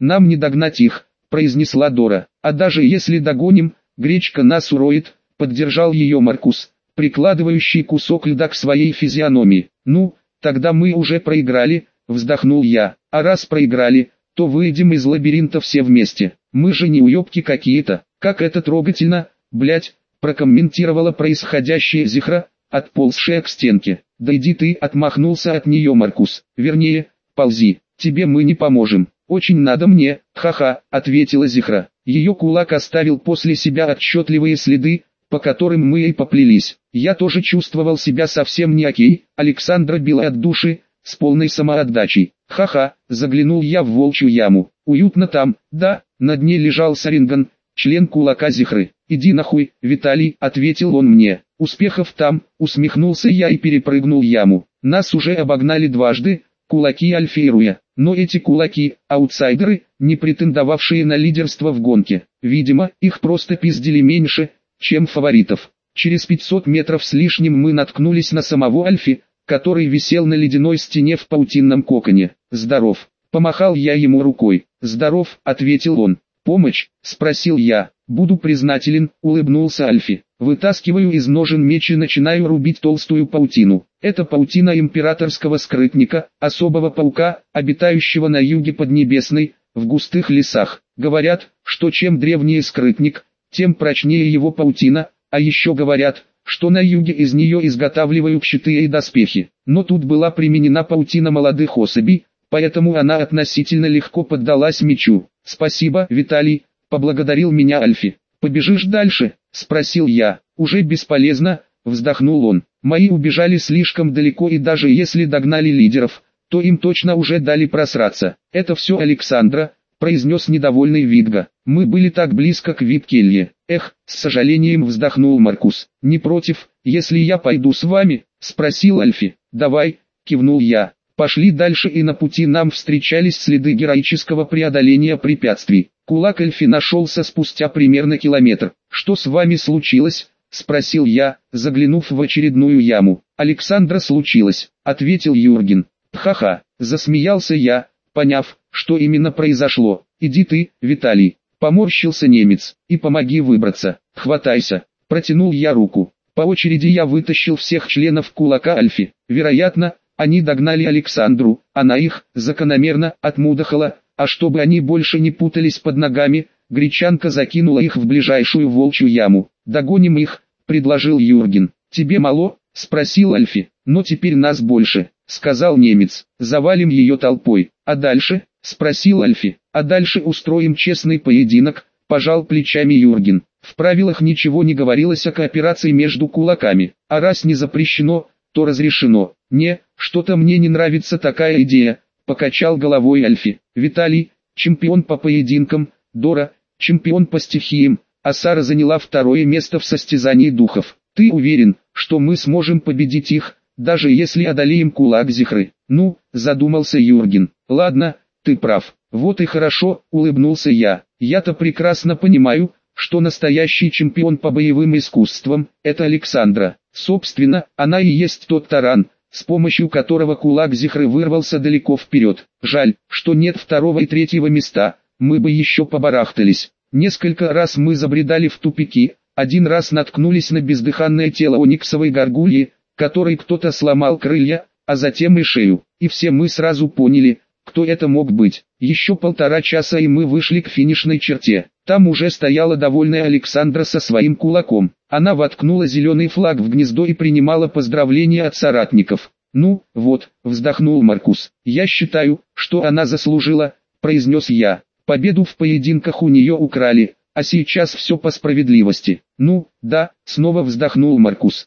нам не догнать их, произнесла Дора. А даже если догоним, гречка нас уроет, поддержал ее Маркус, прикладывающий кусок льда к своей физиономии. Ну, тогда мы уже проиграли, вздохнул я. А раз проиграли, то выйдем из лабиринта все вместе. Мы же не уебки какие-то. Как это трогательно, блять, прокомментировала происходящее Зихра, отползшая к стенке. Да иди ты, отмахнулся от нее Маркус. Вернее, ползи, тебе мы не поможем. Очень надо мне, ха-ха, ответила Зихра. Ее кулак оставил после себя отчетливые следы, по которым мы и поплелись. Я тоже чувствовал себя совсем не окей, Александра била от души, с полной самоотдачей. Ха-ха, заглянул я в волчью яму. Уютно там, да, на дне лежал Саринган, член кулака Зихры. Иди нахуй, Виталий, ответил он мне. Успехов там, усмехнулся я и перепрыгнул яму. Нас уже обогнали дважды, кулаки Альфи и Руя. Но эти кулаки, аутсайдеры, не претендовавшие на лидерство в гонке. Видимо, их просто пиздили меньше, чем фаворитов. Через 500 метров с лишним мы наткнулись на самого Альфи, который висел на ледяной стене в паутинном коконе. «Здоров!» — помахал я ему рукой. «Здоров!» — ответил он. «Помощь?» — спросил я. «Буду признателен», — улыбнулся Альфи. Вытаскиваю из ножен меч и начинаю рубить толстую паутину. Это паутина императорского скрытника, особого паука, обитающего на юге Поднебесной, в густых лесах. Говорят, что чем древнее скрытник, тем прочнее его паутина, а еще говорят, что на юге из нее изготавливают щиты и доспехи. Но тут была применена паутина молодых особей, поэтому она относительно легко поддалась мечу. «Спасибо, Виталий», — поблагодарил меня Альфи. «Побежишь дальше?» — спросил я. «Уже бесполезно», — вздохнул он. «Мои убежали слишком далеко, и даже если догнали лидеров, то им точно уже дали просраться». «Это все Александра», — произнес недовольный Видга. «Мы были так близко к Виткелье». «Эх», — с сожалением вздохнул Маркус. «Не против, если я пойду с вами?» — спросил Альфи. «Давай», — кивнул я. Пошли дальше, и на пути нам встречались следы героического преодоления препятствий. Кулак Альфи нашелся спустя примерно километр. «Что с вами случилось?» — спросил я, заглянув в очередную яму. «Александра случилось», — ответил Юрген. «Ха-ха», — засмеялся я, поняв, что именно произошло. «Иди ты, Виталий», — поморщился немец, — «и помоги выбраться». «Хватайся», — протянул я руку. По очереди я вытащил всех членов кулака Альфи. Вероятно, они догнали Александру, она их, закономерно, отмудохала, а чтобы они больше не путались под ногами, гречанка закинула их в ближайшую волчью яму. «Догоним их», — предложил Юрген. «Тебе мало?» — спросил Альфи. «Но теперь нас больше», — сказал немец. «Завалим ее толпой». «А дальше?» — спросил Альфи. «А дальше устроим честный поединок», — пожал плечами Юрген. В правилах ничего не говорилось о кооперации между кулаками, а раз не запрещено, то разрешено. «Не, что-то мне не нравится такая идея», — покачал головой Альфи. «Виталий, чемпион по поединкам, Дора, чемпион по стихиям, а Сара заняла второе место в состязании духов. Ты уверен, что мы сможем победить их, даже если одолеем кулак Зихры?» «Ну», — задумался Юрген. «Ладно, ты прав». «Вот и хорошо», — улыбнулся я. «Я-то прекрасно понимаю, что настоящий чемпион по боевым искусствам – это Александра. Собственно, она и есть тот таран, с помощью которого кулак Зихры вырвался далеко вперед. Жаль, что нет второго и третьего места, мы бы еще побарахтались. Несколько раз мы забредали в тупики, один раз наткнулись на бездыханное тело ониксовой горгульи, которой кто-то сломал крылья, а затем и шею. И все мы сразу поняли, кто это мог быть. Еще 1,5 часа и мы вышли к финишной черте. Там уже стояла довольная Александра со своим кулаком. Она воткнула зеленый флаг в гнездо и принимала поздравления от соратников. «Ну, вот», — вздохнул Маркус. «Я считаю, что она заслужила», — произнес я. «Победу в поединках у нее украли, а сейчас все по справедливости». «Ну, да», — снова вздохнул Маркус.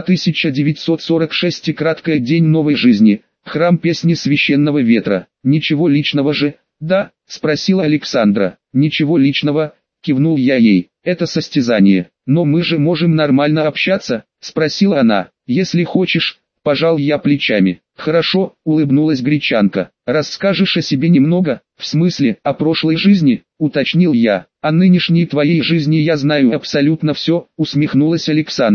1946 и краткая день новой жизни. Храм песни священного ветра. Ничего личного же?» «Да», — спросила Александра. «Ничего личного», — кивнул я ей. «Это состязание. Но мы же можем нормально общаться?» — спросила она. «Если хочешь», — пожал я плечами. «Хорошо», — улыбнулась гречанка. «Расскажешь о себе немного?» «В смысле, о прошлой жизни?» — уточнил я. «О нынешней твоей жизни я знаю абсолютно все», — усмехнулась Александра.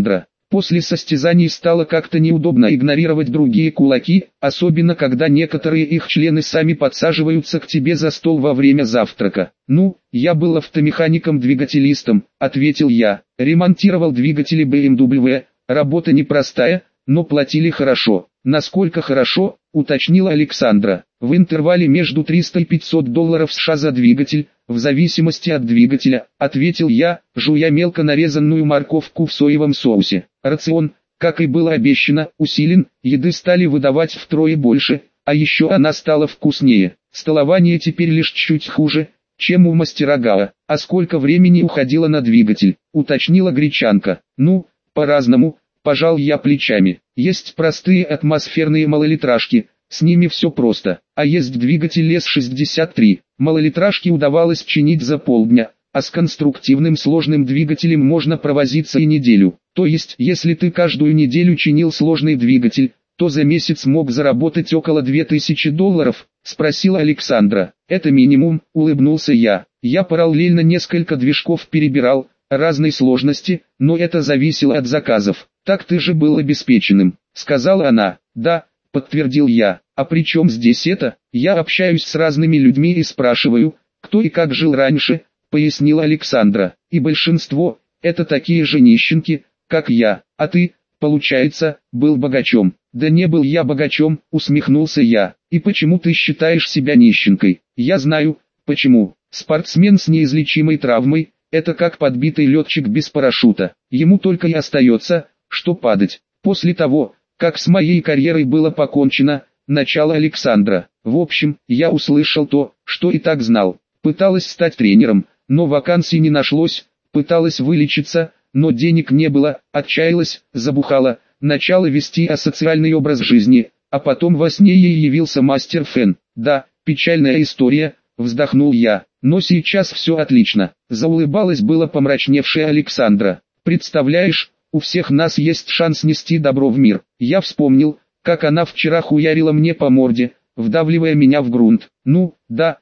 После состязаний стало как-то неудобно игнорировать другие кулаки, особенно когда некоторые их члены сами подсаживаются к тебе за стол во время завтрака. «Ну, я был автомехаником-двигателистом», — ответил я. «Ремонтировал двигатели BMW, работа непростая, но платили хорошо». «Насколько хорошо?» — уточнила Александра. «В интервале между 300 и 500 долларов США за двигатель, в зависимости от двигателя», — ответил я, жуя мелко нарезанную морковку в соевом соусе. Рацион, как и было обещано, усилен, еды стали выдавать втрое больше, а еще она стала вкуснее. Столование теперь лишь чуть хуже, чем у мастера Гао. «А сколько времени уходило на двигатель?» — уточнила Гречанка. «Ну, по-разному», — пожал я плечами. «Есть простые атмосферные малолитражки, с ними все просто, а есть двигатель С-63. Малолитражки удавалось чинить за полдня, а с конструктивным сложным двигателем можно провозиться и неделю. То есть, если ты каждую неделю чинил сложный двигатель, то за месяц мог заработать около 2000 долларов, спросила Александра. Это минимум, улыбнулся я. Я параллельно несколько движков перебирал, разной сложности, но это зависело от заказов. Так ты же был обеспеченным, сказала она. Да, подтвердил я. А при чем здесь это? Я общаюсь с разными людьми и спрашиваю, кто и как жил раньше, пояснила Александра. И большинство, это такие же нищенки, как я. А ты, получается, был богачом. Да не был я богачом, усмехнулся я. И почему ты считаешь себя нищенкой? Я знаю, почему. Спортсмен с неизлечимой травмой, это как подбитый летчик без парашюта. Ему только и остается, что падать. После того, как с моей карьерой было покончено, начало Александра. В общем, я услышал то, что и так знал. Пыталась стать тренером, но вакансий не нашлось, пыталась вылечиться, но денег не было, отчаялась, забухала, начала вести асоциальный образ жизни, а потом во сне ей явился мастер Фэн. Да, печальная история, вздохнул я, но сейчас все отлично. Заулыбалась было помрачневшая Александра. Представляешь, у всех нас есть шанс нести добро в мир. Я вспомнил, как она вчера хуярила мне по морде, вдавливая меня в грунт. Ну,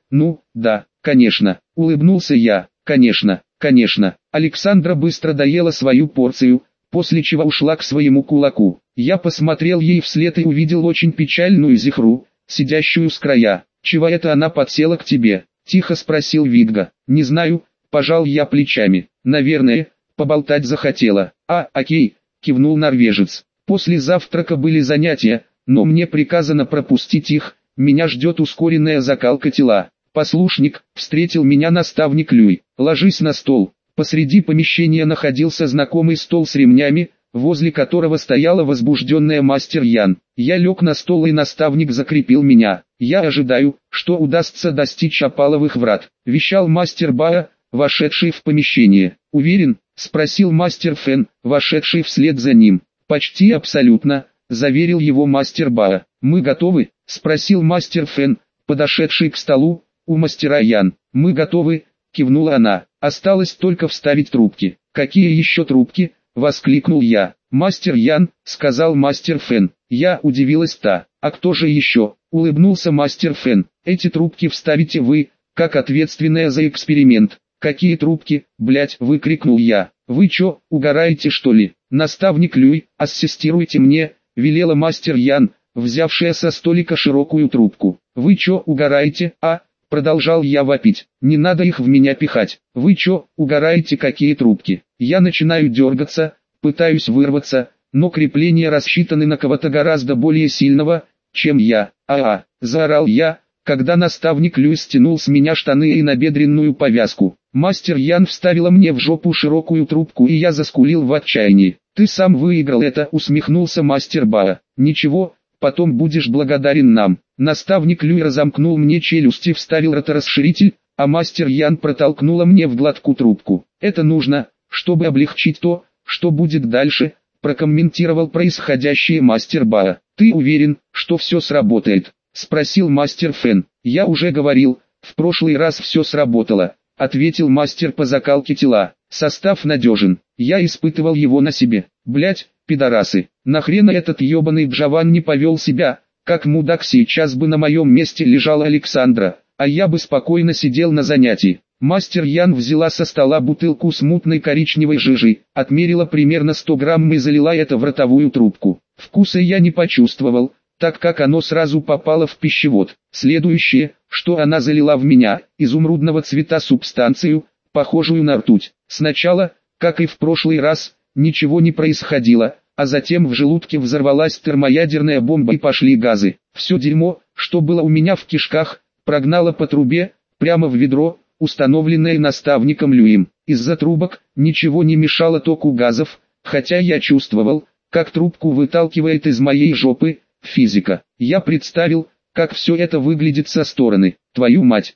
да, конечно, улыбнулся я, конечно. Александра быстро доела свою порцию, после чего ушла к своему кулаку. Я посмотрел ей вслед и увидел очень печальную Зихру, сидящую с края. «Чего это она подсела к тебе?» – тихо спросил Видга. «Не знаю», – пожал я плечами. «Наверное, поболтать захотела». Окей», – кивнул норвежец. «После завтрака были занятия, но мне приказано пропустить их, меня ждет ускоренная закалка тела». «Послушник», — встретил меня наставник Люй. «Ложись на стол». Посреди помещения находился знакомый стол с ремнями, возле которого стояла возбужденная мастер Ян. Я лег на стол и наставник закрепил меня. «Я ожидаю, что удастся достичь опаловых врат», — вещал мастер Баа, вошедший в помещение. «Уверен?» — спросил мастер Фэн, вошедший вслед за ним. «Почти абсолютно», — заверил его мастер Баа. «Мы готовы?» — спросил мастер Фэн, подошедший к столу у мастера Ян. «Мы готовы», — кивнула она. «Осталось только вставить трубки». «Какие еще трубки?» — воскликнул я. «Мастер Ян», — сказал мастер Фэн. Я удивилась та. «А кто же еще?» — улыбнулся мастер Фэн. «Эти трубки вставите вы, как ответственная за эксперимент». «Какие трубки, блять?» — выкрикнул я. «Вы чё, угораете что ли?» «Наставник Люй, ассистируйте мне», — велела мастер Ян, взявшая со столика широкую трубку. «Вы чё, угораете, а?» Продолжал я вопить. «Не надо их в меня пихать. Вы чё, угораете, какие трубки?» Я начинаю дергаться, пытаюсь вырваться, но крепления рассчитаны на кого-то гораздо более сильного, чем я. Заорал я, когда наставник Люй стянул с меня штаны и набедренную повязку. Мастер Ян вставила мне в жопу широкую трубку и я заскулил в отчаянии. «Ты сам выиграл это», — усмехнулся мастер Баа. «Ничего, потом будешь благодарен нам». Наставник Люй разомкнул мне челюсть и вставил роторасширитель, а мастер Ян протолкнула мне в глотку трубку. «Это нужно, чтобы облегчить то, что будет дальше», — прокомментировал происходящее мастер Баа. «Ты уверен, что все сработает?» — спросил мастер Фэн. «Я уже говорил, в прошлый раз все сработало», — ответил мастер по закалке тела. «Состав надежен, я испытывал его на себе». «Блять, пидорасы, нахрена этот ебаный Джован не повел себя?» Как мудак, сейчас бы на моем месте лежала Александра, а я бы спокойно сидел на занятии. Мастер Ян взяла со стола бутылку с мутной коричневой жижей, отмерила примерно 100 грамм и залила это в ротовую трубку. Вкуса я не почувствовал, так как оно сразу попало в пищевод. Следующее, что она залила в меня, изумрудного цвета субстанцию, похожую на ртуть. Сначала, как и в прошлый раз, ничего не происходило, а затем в желудке взорвалась термоядерная бомба и пошли газы. Все дерьмо, что было у меня в кишках, прогнало по трубе, прямо в ведро, установленное наставником Люим. Из-за трубок ничего не мешало току газов, хотя я чувствовал, как трубку выталкивает из моей жопы. Физика. Я представил, как все это выглядит со стороны. Твою мать.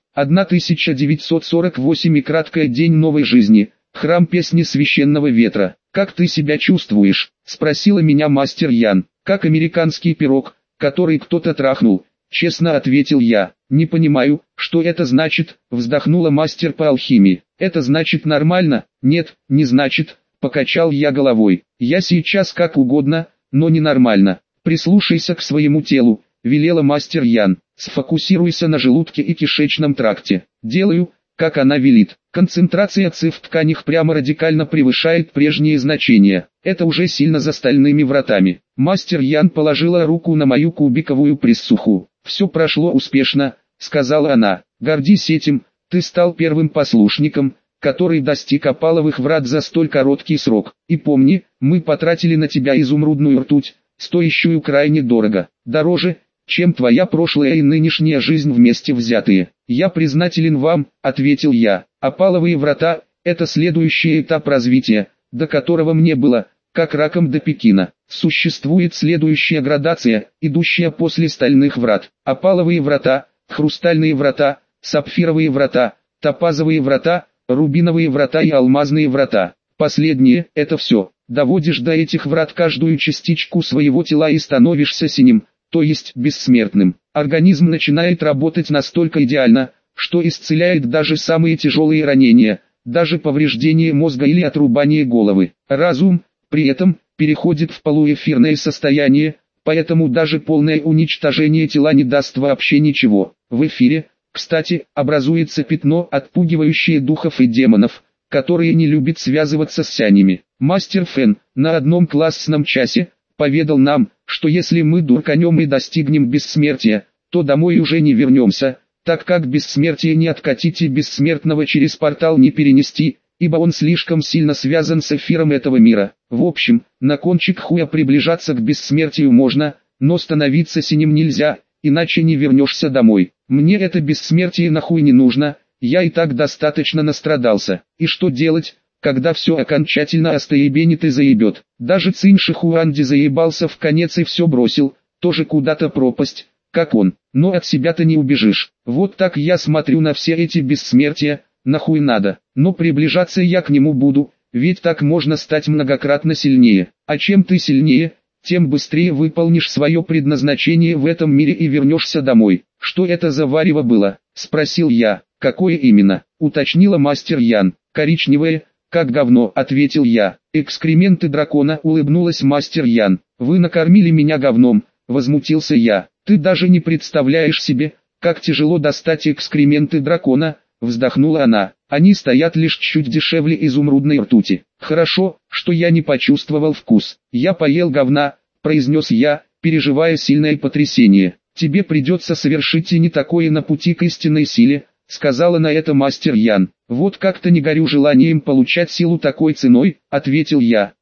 1948 и краткая день новой жизни. Храм песни священного ветра. Как ты себя чувствуешь? Спросила меня мастер Ян. Как американский пирог, который кто-то трахнул. Честно ответил я. Не понимаю, что это значит, вздохнула мастер по алхимии. Это значит нормально? Нет, не значит, покачал я головой. Я сейчас как угодно, но не нормально. Прислушайся к своему телу, велела мастер Ян. Сфокусируйся на желудке и кишечном тракте. Делаю, как она велит. Концентрация ЦИ в тканях прямо радикально превышает прежние значения. Это уже сильно за стальными вратами. Мастер Ян положила руку на мою кубиковую прессуху. Все прошло успешно, сказала она. Гордись этим, ты стал первым послушником, который достиг опаловых врат за столь короткий срок. И помни, мы потратили на тебя изумрудную ртуть, стоящую крайне дорого. Дороже, чем твоя прошлая и нынешняя жизнь вместе взятые. Я признателен вам, ответил я. Опаловые врата – это следующий этап развития, до которого мне было, как раком до Пекина. Существует следующая градация, идущая после стальных врат. Опаловые врата, хрустальные врата, сапфировые врата, топазовые врата, рубиновые врата и алмазные врата. Последнее – это все. Доводишь до этих врат каждую частичку своего тела и становишься синим, то есть бессмертным. Организм начинает работать настолько идеально, что исцеляет даже самые тяжелые ранения, даже повреждение мозга или отрубание головы. Разум, при этом, переходит в полуэфирное состояние, поэтому даже полное уничтожение тела не даст вообще ничего. В эфире, кстати, образуется пятно, отпугивающее духов и демонов, которые не любят связываться с сянями. Мастер Фэн на одном классном часе поведал нам, что если мы дурканем и достигнем бессмертия, то домой уже не вернемся, так как бессмертие не откатить и бессмертного через портал не перенести, ибо он слишком сильно связан с эфиром этого мира. В общем, на кончик хуя приближаться к бессмертию можно, но становиться синим нельзя, иначе не вернешься домой. Мне это бессмертие нахуй не нужно, я и так достаточно настрадался. И что делать, когда все окончательно остаебенит и заебет? Даже Цинь Шихуанди заебался в конец и все бросил, тоже куда-то пропасть, как он. Но от себя-то не убежишь. Вот так я смотрю на все эти бессмертия, нахуй надо. Но приближаться я к нему буду, ведь так можно стать многократно сильнее. А чем ты сильнее, тем быстрее выполнишь свое предназначение в этом мире и вернешься домой. Что это за варево было? Спросил я. Какое именно? Уточнила мастер Ян. Коричневое, как говно, ответил я. Экскременты дракона, улыбнулась мастер Ян. Вы накормили меня говном, возмутился я. Ты даже не представляешь себе, как тяжело достать экскременты дракона, вздохнула она. Они стоят лишь чуть дешевле изумрудной ртути. Хорошо, что я не почувствовал вкус. Я поел говна, произнес я, переживая сильное потрясение. Тебе придется совершить и не такое на пути к истинной силе, сказала на это мастер Ян. Вот как-то не горю желанием получать силу такой ценой, ответил я.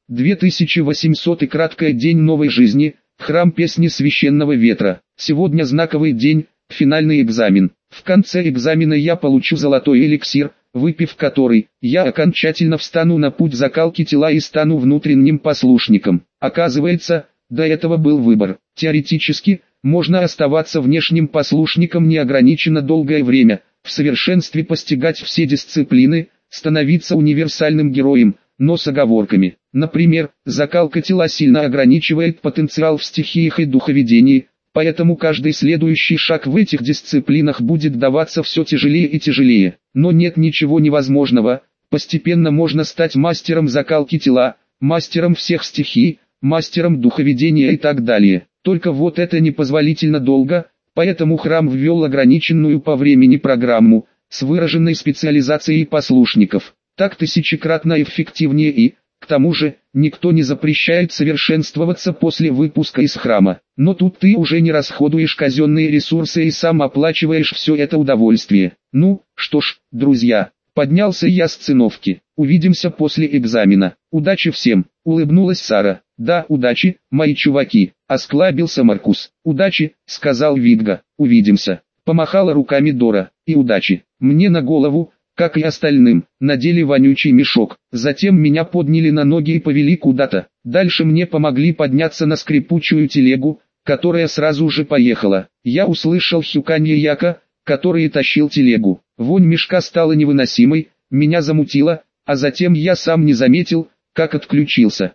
2800 и краткая день новой жизни, храм песни священного ветра. Сегодня знаковый день, финальный экзамен. В конце экзамена я получу золотой эликсир, выпив который, я окончательно встану на путь закалки тела и стану внутренним послушником. Оказывается, до этого был выбор. Теоретически, можно оставаться внешним послушником неограниченно долгое время, в совершенстве постигать все дисциплины, становиться универсальным героем, но с оговорками. Например, закалка тела сильно ограничивает потенциал в стихиях и духоведении, поэтому каждый следующий шаг в этих дисциплинах будет даваться все тяжелее и тяжелее. Но нет ничего невозможного, постепенно можно стать мастером закалки тела, мастером всех стихий, мастером духоведения и так далее. Только вот это непозволительно долго, поэтому храм ввел ограниченную по времени программу, с выраженной специализацией послушников. Так тысячекратно эффективнее и, к тому же, никто не запрещает совершенствоваться после выпуска из храма. Но тут ты уже не расходуешь казенные ресурсы и сам оплачиваешь все это удовольствие. Ну, что ж, друзья, поднялся я с циновки. Увидимся после экзамена. Удачи всем, улыбнулась Сара. Да, удачи, мои чуваки, осклабился Маркус. Удачи, сказал Видга. Увидимся. Помахала руками Дора. И удачи. Мне на голову, как и остальным, надели вонючий мешок. Затем меня подняли на ноги и повели куда-то. Дальше мне помогли подняться на скрипучую телегу, которая сразу же поехала. Я услышал хюканье Яка, который тащил телегу. Вонь мешка стала невыносимой, меня замутило, а затем я сам не заметил, как отключился.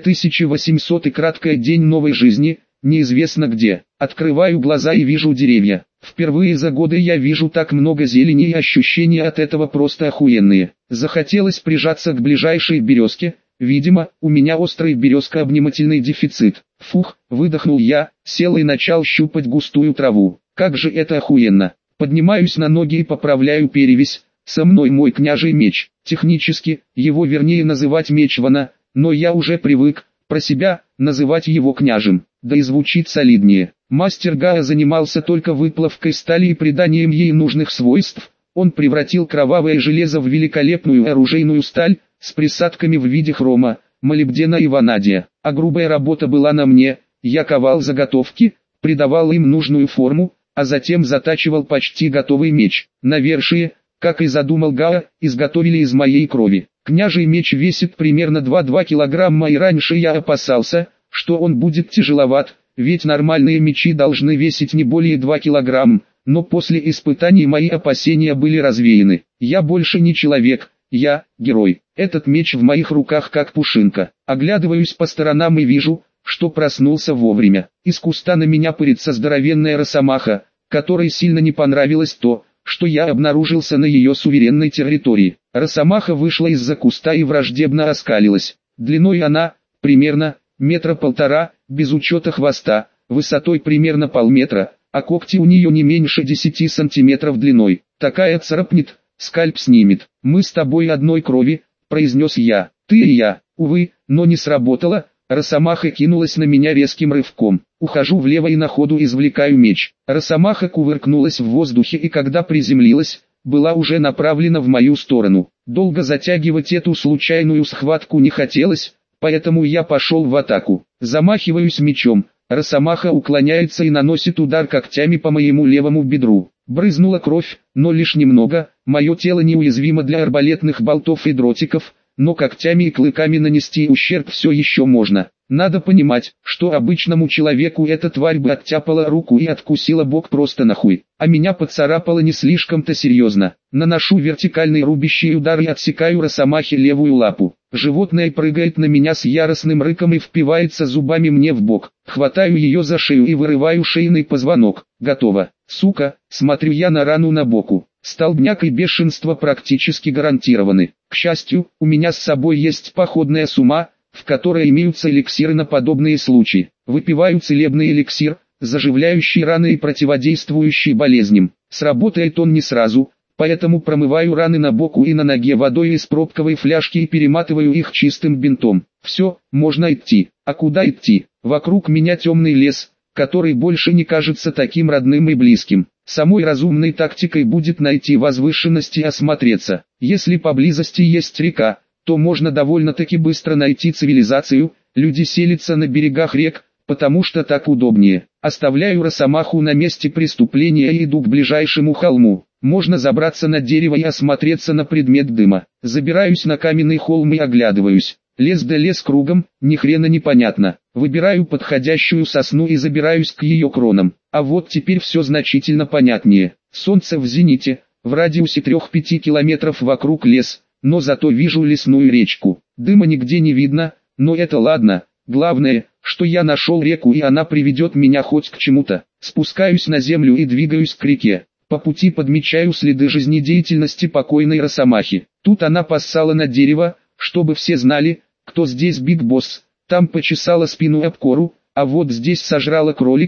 2800 и краткая день новой жизни, неизвестно где. Открываю глаза и вижу деревья. Впервые за годы я вижу так много зелени и ощущения от этого просто охуенные. Захотелось прижаться к ближайшей березке, видимо, у меня острый березкообнимательный дефицит. Фух, выдохнул я, сел и начал щупать густую траву. Как же это охуенно. Поднимаюсь на ноги и поправляю перевязь. Со мной мой княжий меч. Технически, его вернее называть мечвана, но я уже привык, про себя, называть его княжем. Да и звучит солиднее. Мастер Гая занимался только выплавкой стали и приданием ей нужных свойств. Он превратил кровавое железо в великолепную оружейную сталь, с присадками в виде хрома, молибдена и ванадия. А грубая работа была на мне, я ковал заготовки, придавал им нужную форму, а затем затачивал почти готовый меч. Навершие, как и задумал Гая, изготовили из моей крови. Княжий меч весит примерно 2,2 килограмма, и раньше я опасался, что он будет тяжеловат, ведь нормальные мечи должны весить не более 2 килограмма, но после испытаний мои опасения были развеяны. Я больше не человек, я герой. Этот меч в моих руках как пушинка. Оглядываюсь по сторонам и вижу, что проснулся вовремя. Из куста на меня пырится здоровенная росомаха, которой сильно не понравилось то, что я обнаружился на ее суверенной территории. Росомаха вышла из-за куста и враждебно оскалилась. Длиной она, примерно, 1,5 метра, без учета хвоста, высотой примерно полметра, а когти у нее не меньше 10 сантиметров длиной. Такая царапнет, скальп снимет. «Мы с тобой одной крови», — произнес я. «Ты и я». Увы, но не сработало. Росомаха кинулась на меня резким рывком. Ухожу влево и на ходу извлекаю меч. Росомаха кувыркнулась в воздухе и когда приземлилась, была уже направлена в мою сторону. Долго затягивать эту случайную схватку не хотелось, поэтому я пошел в атаку. Замахиваюсь мечом. Росомаха уклоняется и наносит удар когтями по моему левому бедру. Брызнула кровь, но лишь немного. Мое тело неуязвимо для арбалетных болтов и дротиков, но когтями и клыками нанести ущерб все еще можно. Надо понимать, что обычному человеку эта тварь бы оттяпала руку и откусила бок просто нахуй, а меня поцарапало не слишком-то серьезно. Наношу вертикальный рубящий удар и отсекаю росомахе левую лапу. Животное прыгает на меня с яростным рыком и впивается зубами мне в бок. Хватаю ее за шею и вырываю шейный позвонок. Готово. Сука, смотрю я на рану на боку. Столбняк и бешенство практически гарантированы. К счастью, у меня с собой есть походная сумма, в которой имеются эликсиры на подобные случаи. Выпиваю целебный эликсир, заживляющий раны и противодействующий болезням. Сработает он не сразу, поэтому промываю раны на боку и на ноге водой из пробковой фляжки и перематываю их чистым бинтом. Все, можно идти. А куда идти? Вокруг меня темный лес, который больше не кажется таким родным и близким. Самой разумной тактикой будет найти возвышенность и осмотреться. Если поблизости есть река, то можно довольно-таки быстро найти цивилизацию, люди селятся на берегах рек, потому что так удобнее. Оставляю росомаху на месте преступления и иду к ближайшему холму. Можно забраться на дерево и осмотреться на предмет дыма. Забираюсь на каменный холм и оглядываюсь. Лес да лес кругом, ни хрена непонятно. Выбираю подходящую сосну и забираюсь к ее кронам. А вот теперь все значительно понятнее. Солнце в зените, в радиусе 3-5 километров вокруг лес, но зато вижу лесную речку. Дыма нигде не видно, но это ладно. Главное, что я нашел реку и она приведет меня хоть к чему-то. Спускаюсь на землю и двигаюсь к реке. По пути подмечаю следы жизнедеятельности покойной росомахи. Тут она поссала на дерево, чтобы все знали, кто здесь Биг Босс. Там почесала спину об кору, а вот здесь сожрала кролика,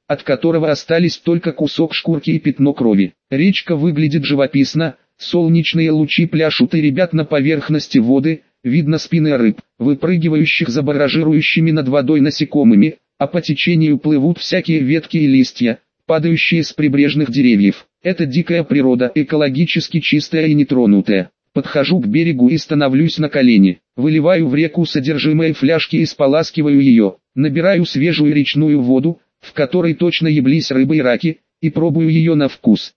от которого остались только кусок шкурки и пятно крови. Речка выглядит живописно, солнечные лучи пляшут и рябят на поверхности воды, видно спины рыб, выпрыгивающих за баражирующими над водой насекомыми, а по течению плывут всякие ветки и листья, падающие с прибрежных деревьев. Это дикая природа, экологически чистая и нетронутая. Подхожу к берегу и становлюсь на колени, выливаю в реку содержимое фляжки и споласкиваю ее, набираю свежую речную воду, в которой точно яблись рыбы и раки, и пробую ее на вкус.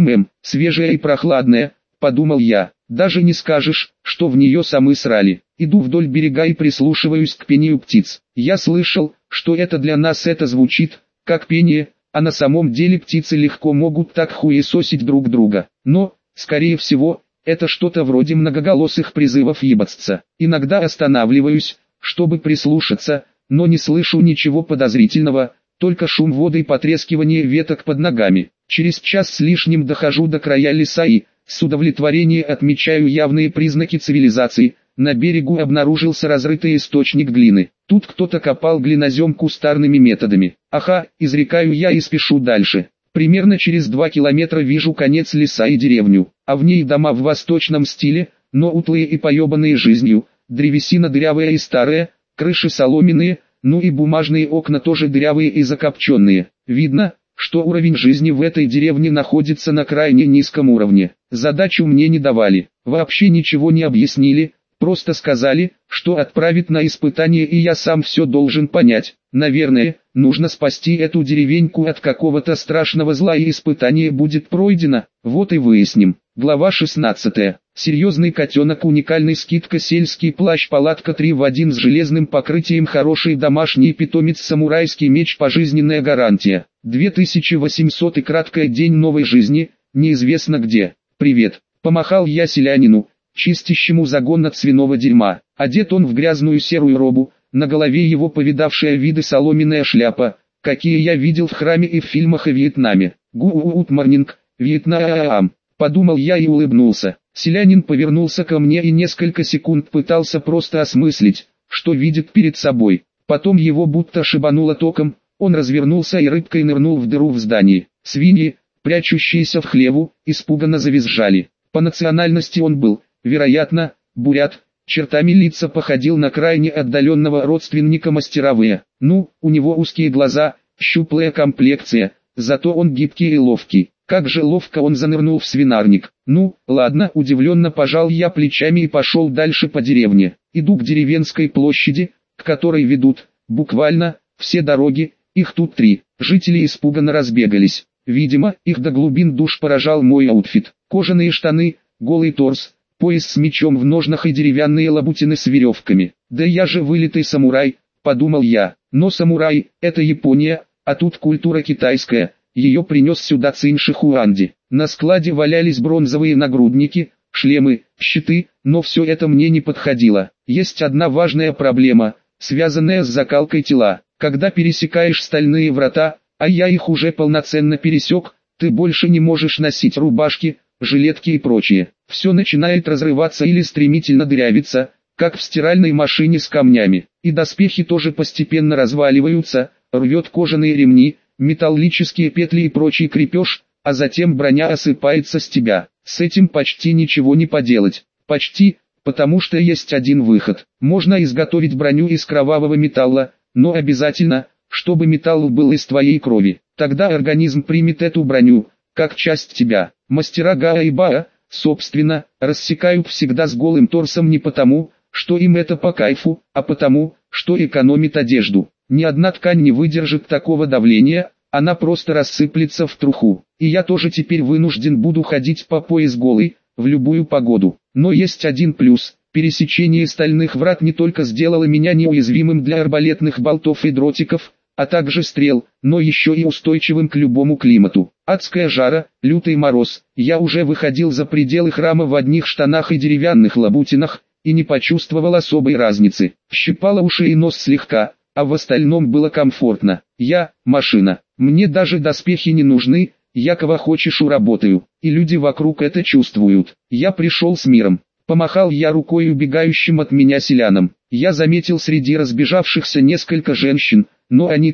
Свежая и прохладная, подумал я, даже не скажешь, что в нее самы срали. Иду вдоль берега и прислушиваюсь к пению птиц. Я слышал, что это для нас это звучит, как пение, а на самом деле птицы легко могут так хуесосить друг друга. Но, скорее всего, это что-то вроде многоголосых призывов ебаться. Иногда останавливаюсь, чтобы прислушаться, но не слышу ничего подозрительного, только шум воды и потрескивание веток под ногами. Через час с лишним дохожу до края леса и, с удовлетворением отмечаю явные признаки цивилизации. На берегу обнаружился разрытый источник глины. Тут кто-то копал глинозем кустарными методами. Ага, изрекаю я и спешу дальше. Примерно через 2 километра вижу конец леса и деревню, а в ней дома в восточном стиле, но утлые и поебанные жизнью, древесина дырявая и старая, крыши соломенные, ну и бумажные окна тоже дырявые и закопченные. Видно, что уровень жизни в этой деревне находится на крайне низком уровне. Задачу мне не давали, вообще ничего не объяснили, просто сказали, что отправят на испытание и я сам все должен понять. Наверное, нужно спасти эту деревеньку от какого-то страшного зла и испытание будет пройдено, вот и выясним. Глава 16. Серьезный котенок, уникальный скидка, сельский плащ, палатка 3 в 1 с железным покрытием, хороший домашний питомец, самурайский меч, пожизненная гарантия. 2800 и краткая день новой жизни, неизвестно где. Привет, помахал я селянину, чистящему загон от свиного дерьма. Одет он в грязную серую робу, на голове его повидавшая виды соломенная шляпа, какие я видел в храме и в фильмах о Вьетнаме. Good morning, Вьетнам, подумал я и улыбнулся. Селянин повернулся ко мне и несколько секунд пытался просто осмыслить, что видит перед собой. Потом его будто шибануло током, он развернулся и рыбкой нырнул в дыру в здании. Свиньи, прячущиеся в хлеву, испуганно завизжали. По национальности он был, вероятно, бурят. Чертами лица походил на крайне отдаленного родственника мастеровые. Ну, у него узкие глаза, щуплая комплекция, зато он гибкий и ловкий. Как же ловко он занырнул в свинарник. Ну, ладно, удивленно пожал я плечами и пошел дальше по деревне. Иду к деревенской площади, к которой ведут, буквально, все дороги, их тут 3. Жители испуганно разбегались. Видимо, их до глубин душ поражал мой аутфит. Кожаные штаны, голый торс, пояс с мечом в ножнах и деревянные лабутины с веревками. Да я же вылитый самурай, подумал я. Но самурай – это Япония, а тут культура китайская. Ее принес сюда Цинь Шихуанди. На складе валялись бронзовые нагрудники, шлемы, щиты, но все это мне не подходило. Есть одна важная проблема, связанная с закалкой тела. Когда пересекаешь стальные врата, а я их уже полноценно пересек, ты больше не можешь носить рубашки, жилетки и прочее. Все начинает разрываться или стремительно дырявиться, как в стиральной машине с камнями. И доспехи тоже постепенно разваливаются, рвет кожаные ремни, металлические петли и прочий крепеж, а затем броня осыпается с тебя. С этим почти ничего не поделать. Почти, потому что есть один выход. Можно изготовить броню из кровавого металла, но обязательно, чтобы металл был из твоей крови. Тогда организм примет эту броню, как часть тебя. Мастера Гаа и Баа, собственно, рассекают всегда с голым торсом не потому, что им это по кайфу, а потому, что экономит одежду. Ни одна ткань не выдержит такого давления, она просто рассыплется в труху. И я тоже теперь вынужден буду ходить по пояс голый, в любую погоду. Но есть один плюс. Пересечение стальных врат не только сделало меня неуязвимым для арбалетных болтов и дротиков, а также стрел, но еще и устойчивым к любому климату. Адская жара, лютый мороз. Я уже выходил за пределы храма в одних штанах и деревянных лабутинах, и не почувствовал особой разницы. Щипало уши и нос слегка, а в остальном было комфортно. Я – машина. Мне даже доспехи не нужны, я кого хочешь уработаю. И люди вокруг это чувствуют. Я пришел с миром. Помахал я рукой убегающим от меня селянам. Я заметил среди разбежавшихся несколько женщин, но они тут,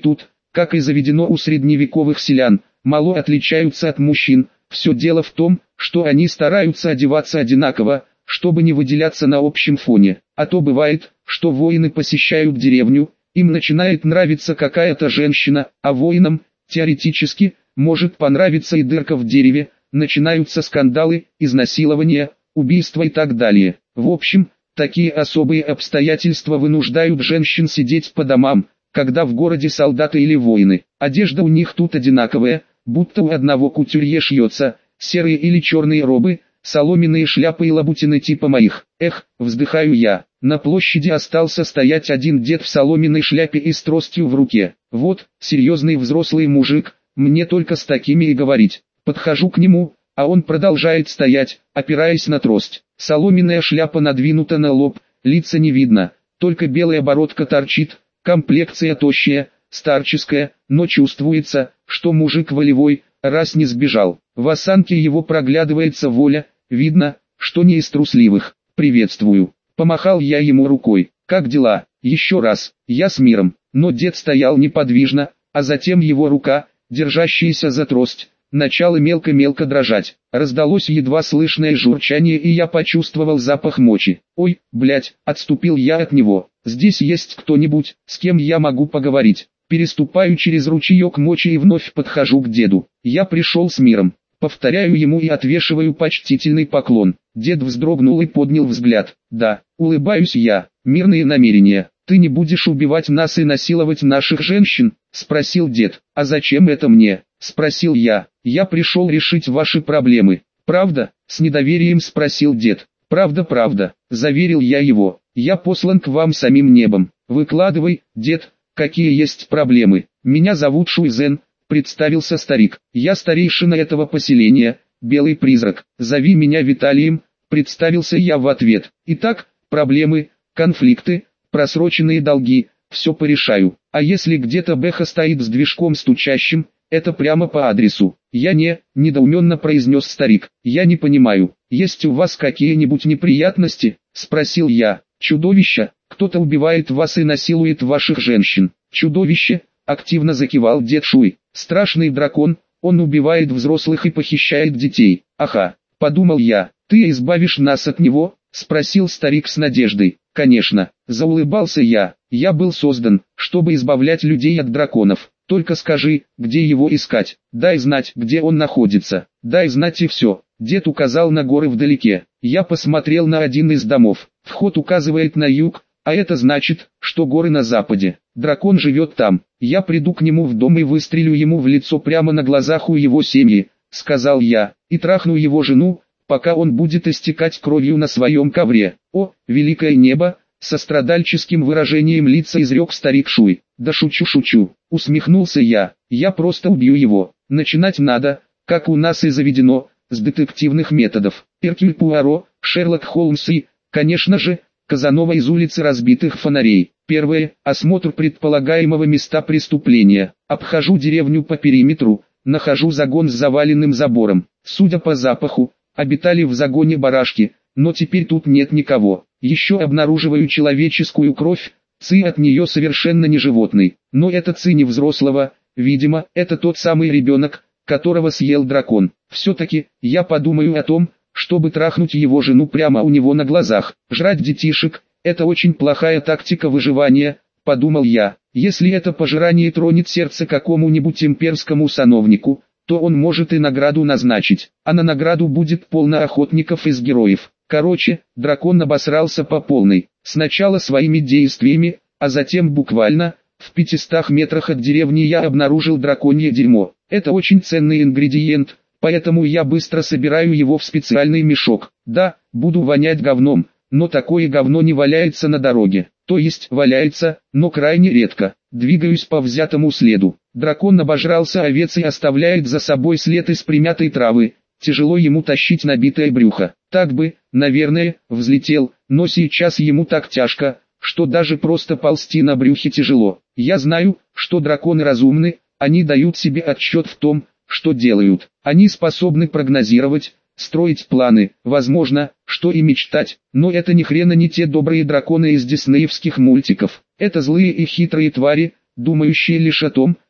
как и заведено у средневековых селян, мало отличаются от мужчин. Все дело в том, что они стараются одеваться одинаково, чтобы не выделяться на общем фоне. А то бывает, что воины посещают деревню, им начинает нравиться какая-то женщина, а воинам, теоретически, может понравиться и дырка в дереве, начинаются скандалы, изнасилования, убийства и так далее. В общем, такие особые обстоятельства вынуждают женщин сидеть по домам, когда в городе солдаты или воины. Одежда у них тут одинаковая, будто у одного кутюрье шьется, серые или черные робы, соломенные шляпы и лабутины типа моих. Эх, вздыхаю я. На площади остался стоять один дед в соломенной шляпе и с тростью в руке. Вот, серьезный взрослый мужик, мне только с такими и говорить. Подхожу к нему, а он продолжает стоять, опираясь на трость. Соломенная шляпа надвинута на лоб, лица не видно, только белая бородка торчит, комплекция тощая, старческая, но чувствуется, что мужик волевой, раз не сбежал. В осанке его проглядывается воля, видно, что не из трусливых. «Приветствую». Помахал я ему рукой. «Как дела?» «Еще раз, я с миром». Но дед стоял неподвижно, а затем его рука, держащаяся за трость, начала мелко-мелко дрожать. Раздалось едва слышное журчание, и я почувствовал запах мочи. «Ой, блядь!» Отступил я от него. «Здесь есть кто-нибудь, с кем я могу поговорить?» Переступаю через ручеек мочи и вновь подхожу к деду. «Я пришел с миром». Повторяю ему и отвешиваю почтительный поклон. Дед вздрогнул и поднял взгляд. «Да», улыбаюсь я, — «мирные намерения». «Ты не будешь убивать нас и насиловать наших женщин?» — спросил дед. «А зачем это мне?» — спросил я. «Я пришел решить ваши проблемы». «Правда?» — с недоверием спросил дед. «Правда, правда», — заверил я его. «Я послан к вам самим небом». «Выкладывай, дед, какие есть проблемы». «Меня зовут Шуйзен», — представился старик. «Я старейшина этого поселения, Белый Призрак. Зови меня Виталием», — представился я в ответ. «Итак, проблемы, конфликты, просроченные долги, все порешаю. А если где-то Бэха стоит с движком стучащим, это прямо по адресу». «Недоуменно произнес старик. «Я не понимаю, есть у вас какие-нибудь неприятности?» — спросил я. «Чудовища, кто-то убивает вас и насилует ваших женщин». «Чудовище?» — активно закивал дед Шуй. «Страшный дракон, он убивает взрослых и похищает детей». «Ага», — подумал я. «Ты избавишь нас от него?» — спросил старик с надеждой. «Конечно», — заулыбался я. «Я был создан, чтобы избавлять людей от драконов. Только скажи, где его искать. Дай знать, где он находится. Дай знать и все». Дед указал на горы вдалеке. Я посмотрел на один из домов. Вход указывает на юг, а это значит, что горы на западе. Дракон живет там. «Я приду к нему в дом и выстрелю ему в лицо прямо на глазах у его семьи», — сказал я, — «и трахну его жену, пока он будет истекать кровью на своем ковре». «О, великое небо!» — со страдальческим выражением лица изрек старик Шуй. «Да шучу», — усмехнулся я, — «я просто убью его. Начинать надо, как у нас и заведено, с детективных методов. Эркюль Пуаро, Шерлок Холмс и, конечно же, Казанова из улицы разбитых фонарей». Первое. Осмотр предполагаемого места преступления. Обхожу деревню по периметру, нахожу загон с заваленным забором. Судя по запаху, обитали в загоне барашки, но теперь тут нет никого. Еще обнаруживаю человеческую кровь, ци от нее совершенно не животный. Но это ци не взрослого, видимо, это тот самый ребенок, которого съел дракон. Все-таки, я подумаю о том, чтобы трахнуть его жену прямо у него на глазах. Жрать детишек — это очень плохая тактика выживания, подумал я. Если это пожирание тронет сердце какому-нибудь имперскому сановнику, то он может и награду назначить, а на награду будет полно охотников из героев. Короче, дракон обосрался по полной, сначала своими действиями, а затем буквально, в 500 метрах от деревни я обнаружил драконье дерьмо. Это очень ценный ингредиент, поэтому я быстро собираю его в специальный мешок. Да, буду вонять говном, но такое говно не валяется на дороге. То есть валяется, но крайне редко. Двигаюсь по взятому следу. Дракон обожрался овец и оставляет за собой след из примятой травы. Тяжело ему тащить набитое брюхо. Так бы, наверное, взлетел, но сейчас ему так тяжко, что даже просто ползти на брюхе тяжело. Я знаю, что драконы разумны, они дают себе отсчет в том, что делают. Они способны прогнозировать, строить планы, возможно, что и мечтать, но это ни хрена не те добрые драконы из диснеевских мультиков. Это злые и хитрые твари, думающие лишь о том,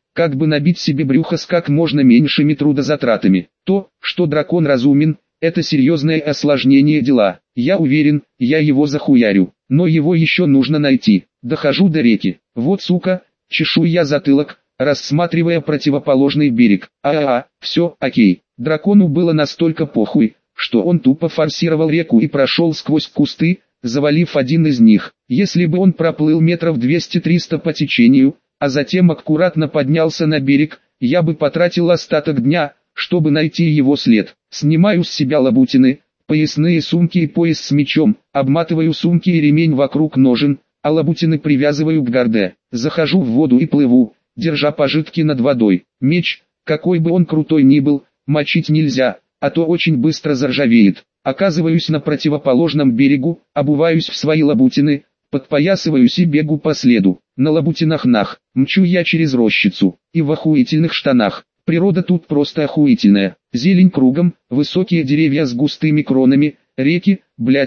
как бы набить себе брюхо с как можно меньшими трудозатратами. То, что дракон разумен, это серьезное осложнение дела. Я уверен, я его захуярю, но его еще нужно найти. Дохожу до реки. Вот сука, чешу я затылок, рассматривая противоположный берег. Все, окей. Дракону было настолько похуй, что он тупо форсировал реку и прошел сквозь кусты, завалив один из них. Если бы он проплыл метров 200-300 по течению, а затем аккуратно поднялся на берег, я бы потратил остаток дня, чтобы найти его след. Снимаю с себя лабутины, поясные сумки и пояс с мечом, обматываю сумки и ремень вокруг ножен, а лабутины привязываю к горде. Захожу в воду и плыву, держа пожитки над водой. Меч, какой бы он крутой ни был, мочить нельзя, а то очень быстро заржавеет. Оказываюсь на противоположном берегу, обуваюсь в свои лабутины, подпоясываюсь и бегу по следу. На лабутинах мчу я через рощицу, и в охуительных штанах. Природа тут просто охуительная. Зелень кругом, высокие деревья с густыми кронами, реки,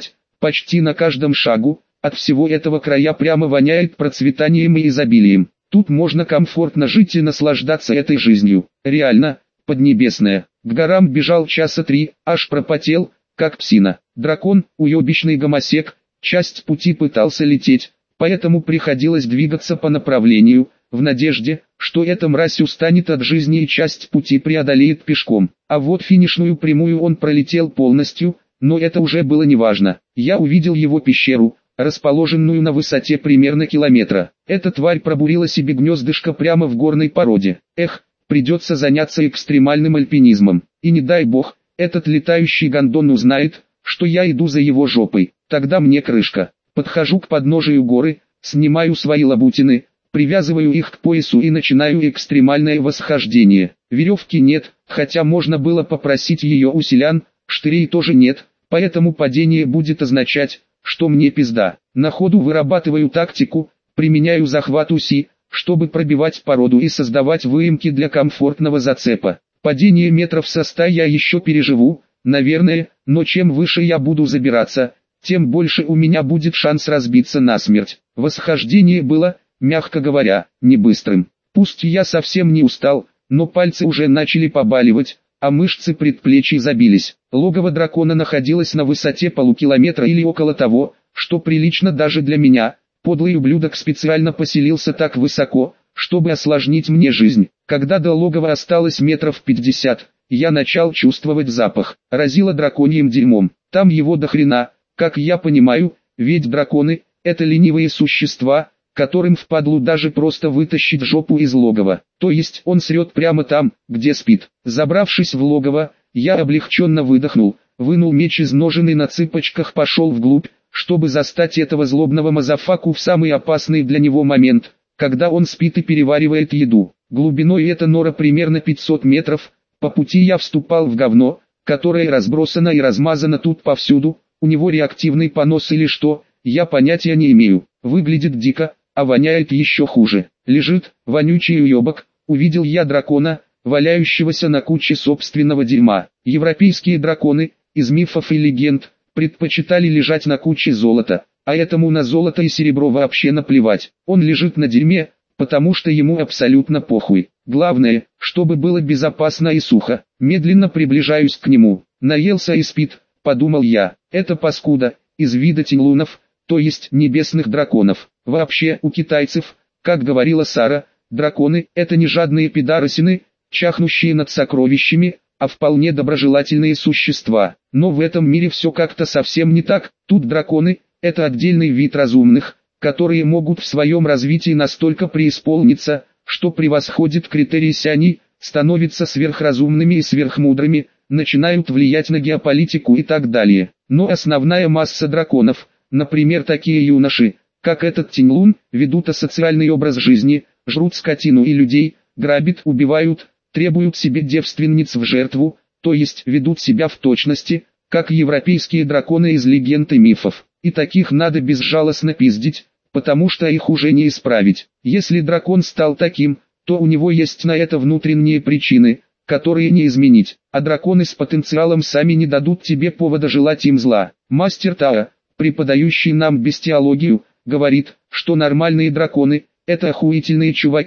почти на каждом шагу. От всего этого края прямо воняет процветанием и изобилием. Тут можно комфортно жить и наслаждаться этой жизнью. Реально, поднебесная. К горам бежал часа 3, аж пропотел, как псина. Дракон, уебищный гомосек, часть пути пытался лететь, поэтому приходилось двигаться по направлению, в надежде, что эта мразь устанет от жизни и часть пути преодолеет пешком. А вот финишную прямую он пролетел полностью, но это уже было неважно. Я увидел его пещеру, расположенную на высоте примерно километра. Эта тварь пробурила себе гнездышко прямо в горной породе. Придется заняться экстремальным альпинизмом. И не дай бог, этот летающий гондон узнает, что я иду за его жопой. Тогда мне крышка. Подхожу к подножию горы, снимаю свои лабутины, привязываю их к поясу и начинаю экстремальное восхождение. Веревки нет, хотя можно было попросить ее у селян, штырей тоже нет, поэтому падение будет означать, что мне пизда. На ходу вырабатываю тактику, применяю захват УСИ, чтобы пробивать породу и создавать выемки для комфортного зацепа. Падение метров со 100 я еще переживу, наверное, но чем выше я буду забираться, тем больше у меня будет шанс разбиться насмерть. Восхождение было, мягко говоря, не быстрым. Пусть я совсем не устал, но пальцы уже начали побаливать, а мышцы предплечий забились. Логово дракона находилось на высоте полукилометра или около того, что прилично даже для меня. Подлый ублюдок специально поселился так высоко, чтобы осложнить мне жизнь. Когда до логова осталось метров 50, я начал чувствовать запах. Разило драконьим дерьмом. Там его до хрена, как я понимаю, ведь драконы – это ленивые существа, которым впадлу даже просто вытащить жопу из логова. То есть он срет прямо там, где спит. Забравшись в логово, я облегченно выдохнул, вынул меч из ножен и на цыпочках пошел вглубь, чтобы застать этого злобного мазафаку в самый опасный для него момент, когда он спит и переваривает еду. Глубиной эта нора примерно 500 метров, по пути я вступал в говно, которое разбросано и размазано тут повсюду, у него реактивный понос или что, я понятия не имею. Выглядит дико, а воняет еще хуже. Лежит, вонючий уебок, увидел я дракона, валяющегося на куче собственного дерьма. Европейские драконы, из мифов и легенд, предпочитали лежать на куче золота, а этому на золото и серебро вообще наплевать. Он лежит на дерьме, потому что ему абсолютно похуй. Главное, чтобы было безопасно и сухо. Медленно приближаюсь к нему. Наелся и спит, подумал я. Это паскуда, из вида тенлунов, то есть небесных драконов. Вообще, у китайцев, как говорила Сара, драконы – это не жадные пидорасины, чахнущие над сокровищами, а вполне доброжелательные существа. Но в этом мире все как-то совсем не так. Тут драконы – это отдельный вид разумных, которые могут в своем развитии настолько преисполниться, что превосходит критерии Сяни, становятся сверхразумными и сверхмудрыми, начинают влиять на геополитику и так далее. Но основная масса драконов, например такие юноши, как этот Тенлун, ведут асоциальный образ жизни, жрут скотину и людей, грабят, убивают, требуют себе девственниц в жертву, то есть ведут себя в точности, как европейские драконы из легенд и мифов. И таких надо безжалостно пиздить, потому что их уже не исправить. Если дракон стал таким, то у него есть на это внутренние причины, которые не изменить. А драконы с потенциалом сами не дадут тебе повода желать им зла. Мастер Таа, преподающий нам бестиологию, говорит, что нормальные драконы – это охуительные чуваки,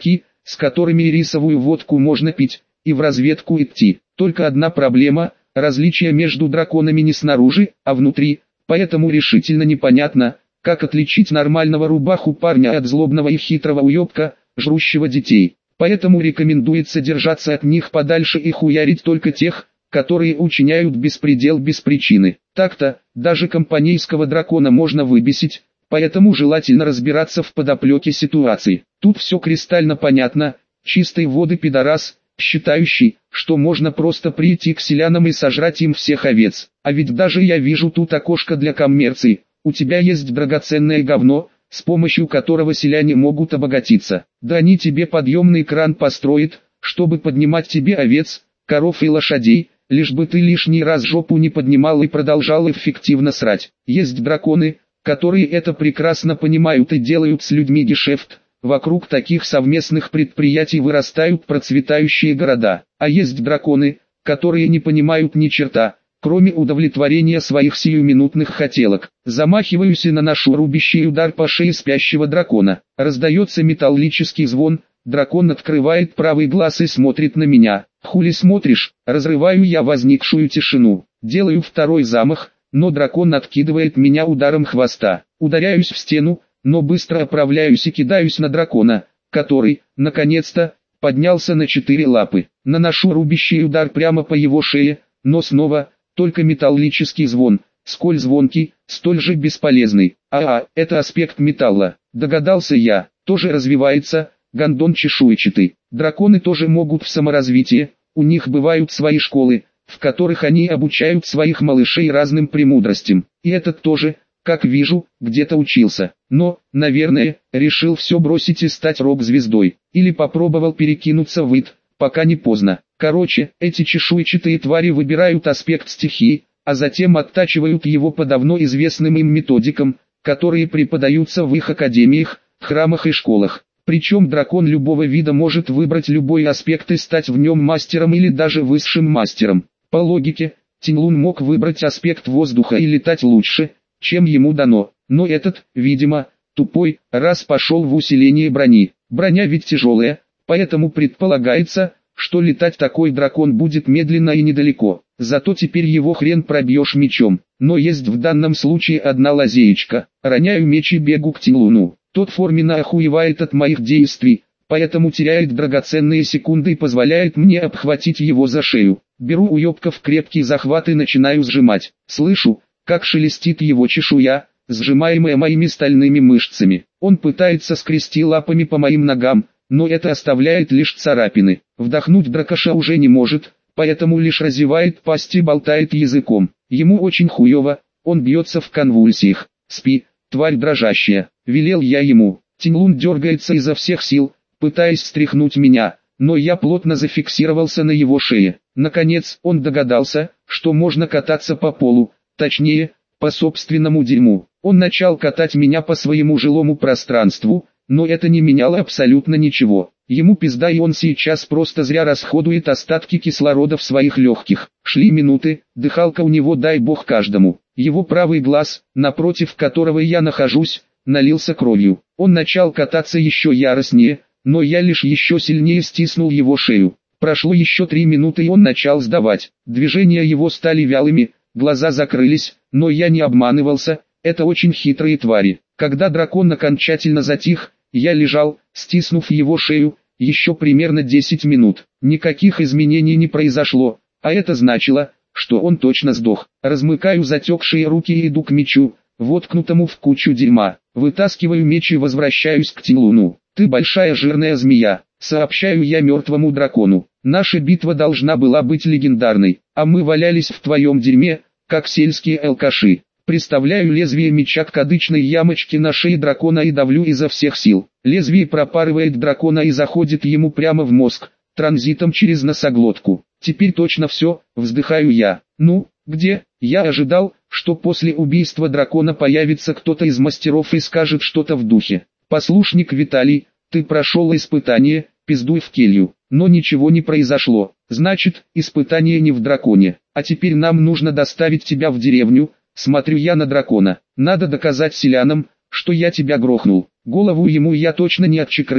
с которыми и рисовую водку можно пить, и в разведку идти. Только одна проблема – различие между драконами не снаружи, а внутри, поэтому решительно непонятно, как отличить нормального рубаху парня от злобного и хитрого уебка, жрущего детей. Поэтому рекомендуется держаться от них подальше и хуярить только тех, которые учиняют беспредел без причины. Так-то, даже компанейского дракона можно выбесить, поэтому желательно разбираться в подоплеке ситуации. Тут все кристально понятно, чистой воды пидорас, считающий, что можно просто прийти к селянам и сожрать им всех овец. А ведь даже я вижу тут окошко для коммерции, у тебя есть драгоценное говно, с помощью которого селяне могут обогатиться. Да они тебе подъемный кран построят, чтобы поднимать тебе овец, коров и лошадей, лишь бы ты лишний раз жопу не поднимал и продолжал эффективно срать. Есть драконы, которые это прекрасно понимают и делают с людьми гешефт. Вокруг таких совместных предприятий вырастают процветающие города. А есть драконы, которые не понимают ни черта, кроме удовлетворения своих сиюминутных хотелок. Замахиваюсь и наношу рубящий удар по шее спящего дракона. Раздается металлический звон, дракон открывает правый глаз и смотрит на меня. «Хули смотришь?» Разрываю я возникшую тишину. Делаю второй замах, но дракон откидывает меня ударом хвоста. Ударяюсь в стену, но быстро оправляюсь и кидаюсь на дракона, который, наконец-то, поднялся на 4 лапы. Наношу рубящий удар прямо по его шее, но снова, только металлический звон, сколь звонкий, столь же бесполезный. Это аспект металла. Догадался я, тоже развивается, гондон чешуйчатый. Драконы тоже могут в саморазвитии, у них бывают свои школы, в которых они обучают своих малышей разным премудростям. И этот тоже, как вижу, где-то учился. Но, наверное, решил все бросить и стать рок-звездой. Или попробовал перекинуться в ид, пока не поздно. Короче, эти чешуйчатые твари выбирают аспект стихии, а затем оттачивают его по давно известным им методикам, которые преподаются в их академиях, храмах и школах. Причем дракон любого вида может выбрать любой аспект и стать в нем мастером или даже высшим мастером. По логике, Тиньлун мог выбрать аспект воздуха и летать лучше, чем ему дано, но этот, видимо, тупой, раз пошел в усиление брони. Броня ведь тяжелая, поэтому предполагается, что летать такой дракон будет медленно и недалеко. Зато теперь его хрен пробьешь мечом. Но есть в данном случае одна лазеечка. Роняю меч и бегу к Тиньлуну. Тот форменно охуевает от моих действий, поэтому теряет драгоценные секунды и позволяет мне обхватить его за шею. Беру уебка в крепкий захват и начинаю сжимать. Слышу, как шелестит его чешуя, сжимаемая моими стальными мышцами. Он пытается скрести лапами по моим ногам, но это оставляет лишь царапины. Вдохнуть дракоша уже не может, поэтому лишь разевает пасть и болтает языком. Ему очень хуево, он бьется в конвульсиях. «Спи, тварь дрожащая», — велел я ему. Тиньлун дергается изо всех сил, пытаясь стряхнуть меня, но я плотно зафиксировался на его шее. Наконец, он догадался, что можно кататься по полу, точнее, по собственному дерьму. Он начал катать меня по своему жилому пространству, но это не меняло абсолютно ничего. Ему пизда, и он сейчас просто зря расходует остатки кислорода в своих легких. Шли минуты, дыхалка у него дай бог каждому. Его правый глаз, напротив которого я нахожусь, налился кровью. Он начал кататься еще яростнее, но я лишь еще сильнее стиснул его шею. Прошло еще 3 минуты, и он начал сдавать. Движения его стали вялыми, глаза закрылись, но я не обманывался, это очень хитрые твари. Когда дракон окончательно затих, я лежал, стиснув его шею, еще примерно 10 минут. Никаких изменений не произошло, а это значило, что он точно сдох. Размыкаю затекшие руки и иду к мечу, воткнутому в кучу дерьма. Вытаскиваю меч и возвращаюсь к Тиньлуну. «Ты большая жирная змея», — сообщаю я мертвому дракону. «Наша битва должна была быть легендарной, а мы валялись в твоем дерьме, как сельские алкаши». Приставляю лезвие меча к кадычной ямочке на шее дракона и давлю изо всех сил. Лезвие пропарывает дракона и заходит ему прямо в мозг, транзитом через носоглотку. Теперь точно все, вздыхаю я. Ну, где? Я ожидал, что после убийства дракона появится кто-то из мастеров и скажет что-то в духе: «Послушник Виталий, ты прошел испытание, пиздуй в келью». Но ничего не произошло. Значит, испытание не в драконе. А теперь нам нужно доставить тебя в деревню. Смотрю я на дракона. Надо доказать селянам, что я тебя грохнул. Голову ему я точно не отчекрыжу,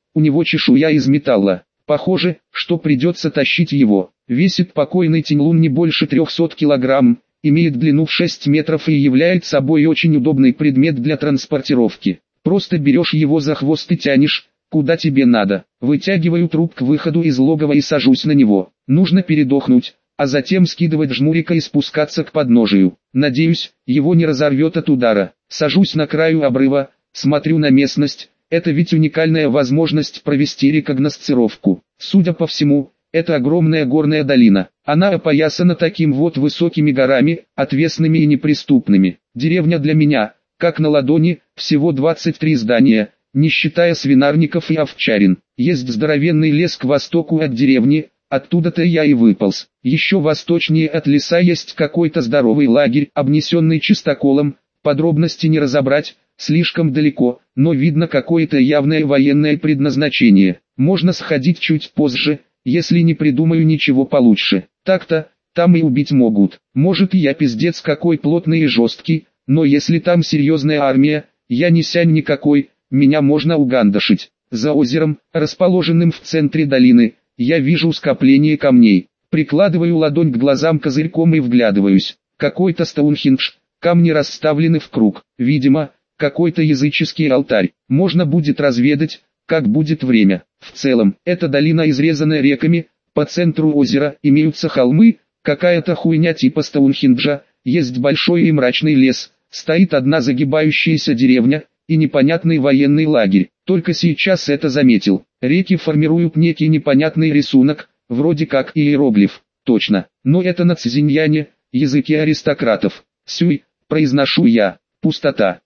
у него чешуя из металла. Похоже, что придется тащить его. Весит покойный Тиньлун не больше 300 килограмм, имеет длину в 6 метров и является собой очень удобный предмет для транспортировки. Просто берешь его за хвост и тянешь, куда тебе надо. Вытягиваю труп к выходу из логова и сажусь на него. Нужно передохнуть, а затем скидывать жмурика и спускаться к подножию. Надеюсь, его не разорвет от удара. Сажусь на краю обрыва, смотрю на местность. Это ведь уникальная возможность провести рекогносцировку. Судя по всему, это огромная горная долина. Она опоясана таким вот высокими горами, отвесными и неприступными. Деревня для меня, как на ладони, всего 23 здания, не считая свинарников и овчарин. Есть здоровенный лес к востоку от деревни, оттуда-то я и выполз. Еще восточнее от леса есть какой-то здоровый лагерь, обнесенный чистоколом, подробности не разобрать, слишком далеко, но видно какое-то явное военное предназначение. Можно сходить чуть позже, если не придумаю ничего получше. Так-то, там и убить могут. Может, я пиздец какой плотный и жесткий, но если там серьезная армия, я не сянь никакой, меня можно угандашить. За озером, расположенным в центре долины, я вижу скопление камней. Прикладываю ладонь к глазам козырьком и вглядываюсь. Какой-то Стоунхендж, камни расставлены в круг. Видимо, какой-то языческий алтарь. Можно будет разведать, как будет время. В целом, эта долина изрезана реками, по центру озера имеются холмы, какая-то хуйня типа Стоунхенджа, есть большой и мрачный лес, стоит одна загибающаяся деревня и непонятный военный лагерь. Только сейчас это заметил. Реки формируют некий непонятный рисунок, вроде как иероглиф. Точно, но это на цзиньяне, языке аристократов. Сюй, произношу я. Пустота.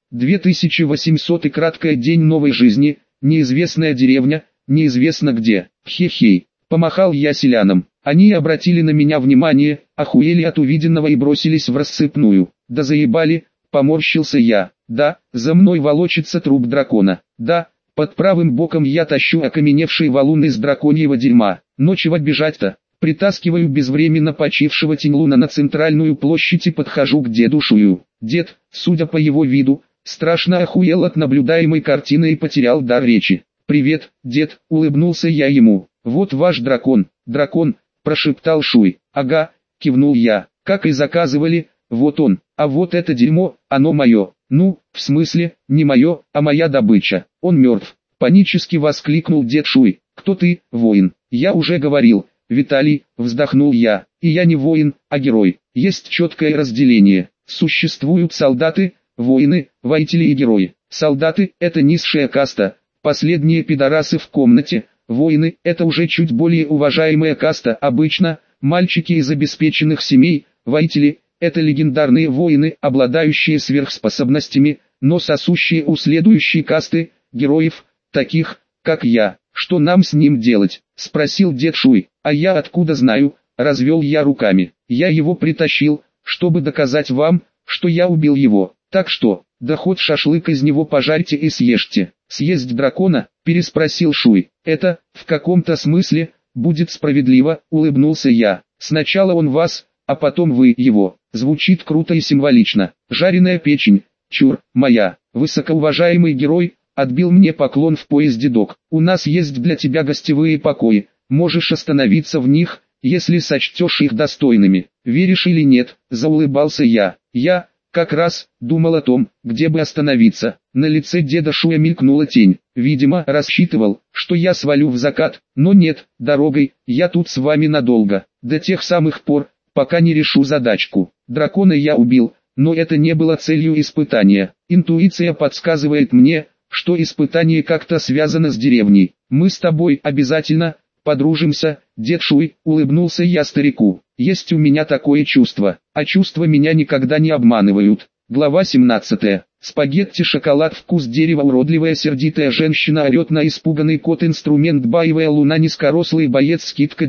2800 и краткая день новой жизни, неизвестная деревня, неизвестно где. Хе-хей. Помахал я селянам. Они обратили на меня внимание, охуели от увиденного и бросились в рассыпную. Да заебали, поморщился я. Да, за мной волочится труп дракона. Да, под правым боком я тащу окаменевший валун из драконьего дерьма. Но чего бежать-то? Притаскиваю безвременно почившего Тиньлуна на центральную площадь и подхожу к деду Шую. Дед, судя по его виду, страшно охуел от наблюдаемой картины и потерял дар речи. «Привет, дед», — улыбнулся я ему. «Вот ваш дракон». «Дракон», — прошептал Шуй. «Ага», — кивнул я. «Как и заказывали, вот он. А вот это дерьмо, оно мое». «Ну, в смысле, не мое, а моя добыча. Он мертв», — панически воскликнул дед Шуй. «Кто ты, воин?» «Я уже говорил». «Виталий», — вздохнул я, — «и я не воин, а герой. Есть четкое разделение. Существуют солдаты, воины, воители и герои. Солдаты — это низшая каста, последние пидорасы в комнате. Воины — это уже чуть более уважаемая каста, обычно, мальчики из обеспеченных семей. Воители — это легендарные воины, обладающие сверхспособностями, но сосущие у следующей касты, героев, таких, как я. «Что нам с ним делать?» — спросил дед Шуй. «А я откуда знаю?» — развел я руками. «Я его притащил, чтобы доказать вам, что я убил его. Так что, да хоть шашлык из него пожарьте и съешьте». «Съесть дракона?» — переспросил Шуй. «Это, в каком-то смысле, будет справедливо», — улыбнулся я. «Сначала он вас, а потом вы его». Звучит круто и символично. «Жареная печень, чур, моя, высокоуважаемый герой», — отбил мне поклон в поезде док. «У нас есть для тебя гостевые покои, можешь остановиться в них, если сочтешь их достойными». «Веришь или нет?» — заулыбался я. «Я, как раз, думал о том, где бы остановиться». На лице деда Шуя мелькнула тень. Видимо, рассчитывал, что я свалю в закат, но нет, дорогой, я тут с вами надолго, до тех самых пор, пока не решу задачку. Дракона я убил, но это не было целью испытания. Интуиция подсказывает мне, что испытание как-то связано с деревней. «Мы с тобой обязательно подружимся, дед Шуй», — улыбнулся я старику. «Есть у меня такое чувство, а чувства меня никогда не обманывают». Глава 17. Спагетти шоколад вкус дерева уродливая сердитая женщина орет на испуганный кот инструмент боевая луна низкорослый боец скидка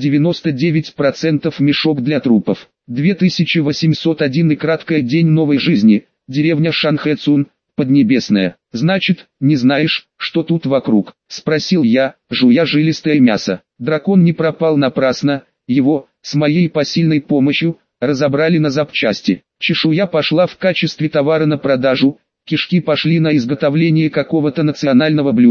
99% мешок для трупов. 2801 и краткая день новой жизни, деревня Шанхэцун, Поднебесная. «Значит, не знаешь, что тут вокруг?» — спросил я, жуя жилистое мясо. Дракон не пропал напрасно, его, с моей посильной помощью, разобрали на запчасти. Чешуя пошла в качестве товара на продажу, кишки пошли на изготовление какого-то национального блюда.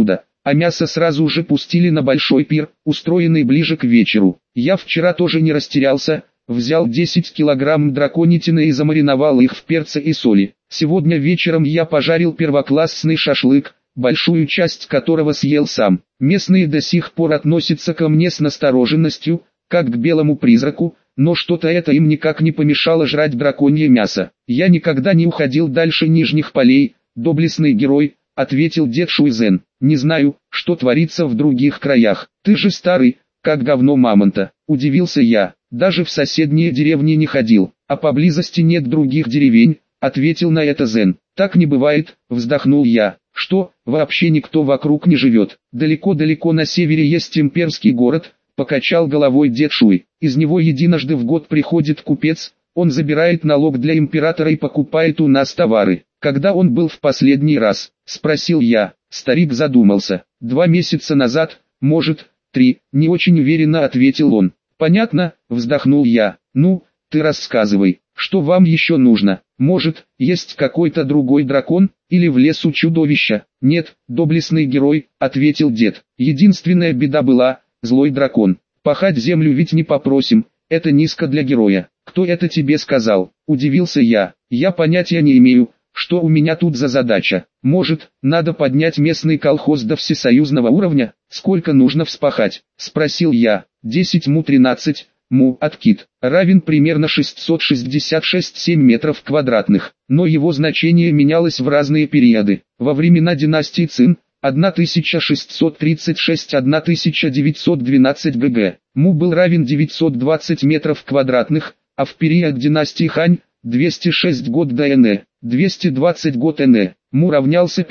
а мясо сразу же пустили на большой пир, устроенный ближе к вечеру. Я вчера тоже не растерялся, взял 10 килограмм драконятины и замариновал их в перце и соли. Сегодня вечером я пожарил первоклассный шашлык, большую часть которого съел сам. Местные до сих пор относятся ко мне с настороженностью, как к белому призраку, но что-то это им никак не помешало жрать драконье мясо. «Я никогда не уходил дальше нижних полей, доблестный герой», — ответил дед Шуйзен. «Не знаю, что творится в других краях. Ты же старый, как говно мамонта», — удивился я. «Даже в соседние деревни не ходил, а поблизости нет других деревень», — ответил на это Зен. «Так не бывает», — вздохнул я. «Что, вообще никто вокруг не живет? Далеко-далеко на севере есть имперский город», — покачал головой дед Шуй. «Из него единожды в год приходит купец, он забирает налог для императора и покупает у нас товары». «Когда он был в последний раз?» — спросил я. Старик задумался. 2 месяца назад, может, 3, не очень уверенно ответил он. «Понятно», — вздохнул я. «Ну, ты рассказывай, что вам еще нужно? Может, есть какой-то другой дракон, или в лесу чудовища?» «Нет, доблестный герой», — ответил дед. «Единственная беда была, злой дракон. Пахать землю ведь не попросим, это низко для героя». «Кто это тебе сказал?» — удивился я. «Я понятия не имею, что у меня тут за задача. Может, надо поднять местный колхоз до всесоюзного уровня? Сколько нужно вспахать?» — спросил я. 10 му 13, му откид, равен примерно 666,7 метров квадратных, но его значение менялось в разные периоды. Во времена династии Цин 1636-1912 г. Му был равен 920 метров квадратных, а в период династии Хань 206 год до НЭ, 220 год НЭ, му равнялся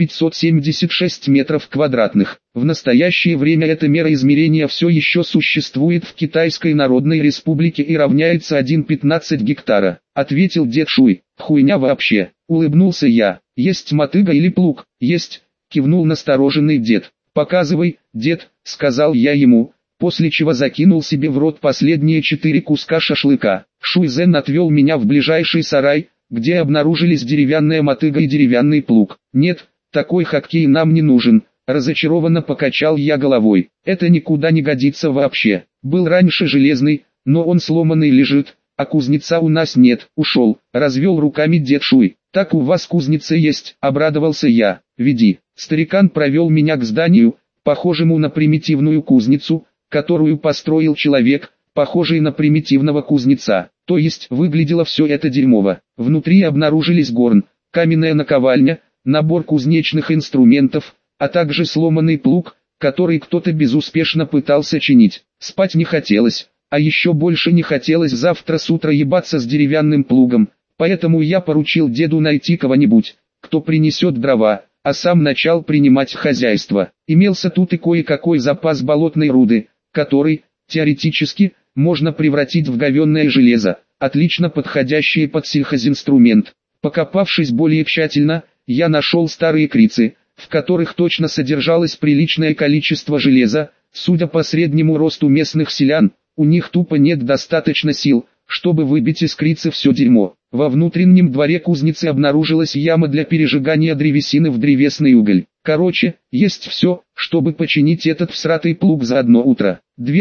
576 метров квадратных. В настоящее время эта мера измерения все еще существует в Китайской Народной Республике и равняется 1,15 гектара, ответил дед Шуй. «Хуйня вообще», улыбнулся я. «Есть мотыга или плуг?» «Есть», кивнул настороженный дед. «Показывай, дед», сказал я ему, после чего закинул себе в рот последние 4 куска шашлыка. Шуйзен отвел меня в ближайший сарай, где обнаружились деревянная мотыга и деревянный плуг. «Нет, такой хоккей нам не нужен», разочарованно покачал я головой. «Это никуда не годится вообще. Был раньше железный, но он сломанный лежит, а кузнеца у нас нет». «Ушел», развел руками дед Шуй. «Так у вас кузница есть», обрадовался я. «Веди». Старикан провел меня к зданию, похожему на примитивную кузницу, которую построил человек, похожий на примитивного кузнеца. То есть выглядело все это дерьмово. Внутри обнаружились горн, каменная наковальня, набор кузнечных инструментов, а также сломанный плуг, который кто-то безуспешно пытался чинить. Спать не хотелось, а еще больше не хотелось завтра с утра ебаться с деревянным плугом, поэтому я поручил деду найти кого-нибудь, кто принесет дрова, а сам начал принимать хозяйство. Имелся тут и кое-какой запас болотной руды, который, теоретически, можно превратить в говенное железо, отлично подходящее под сельхозинструмент. Покопавшись более тщательно, я нашел старые крицы, в которых точно содержалось приличное количество железа. Судя по среднему росту местных селян, у них тупо нет достаточно сил, чтобы выбить из крицы все дерьмо. Во внутреннем дворе кузницы обнаружилась яма для пережигания древесины в древесный уголь. Короче, есть все, чтобы починить этот всратый плуг за одно утро.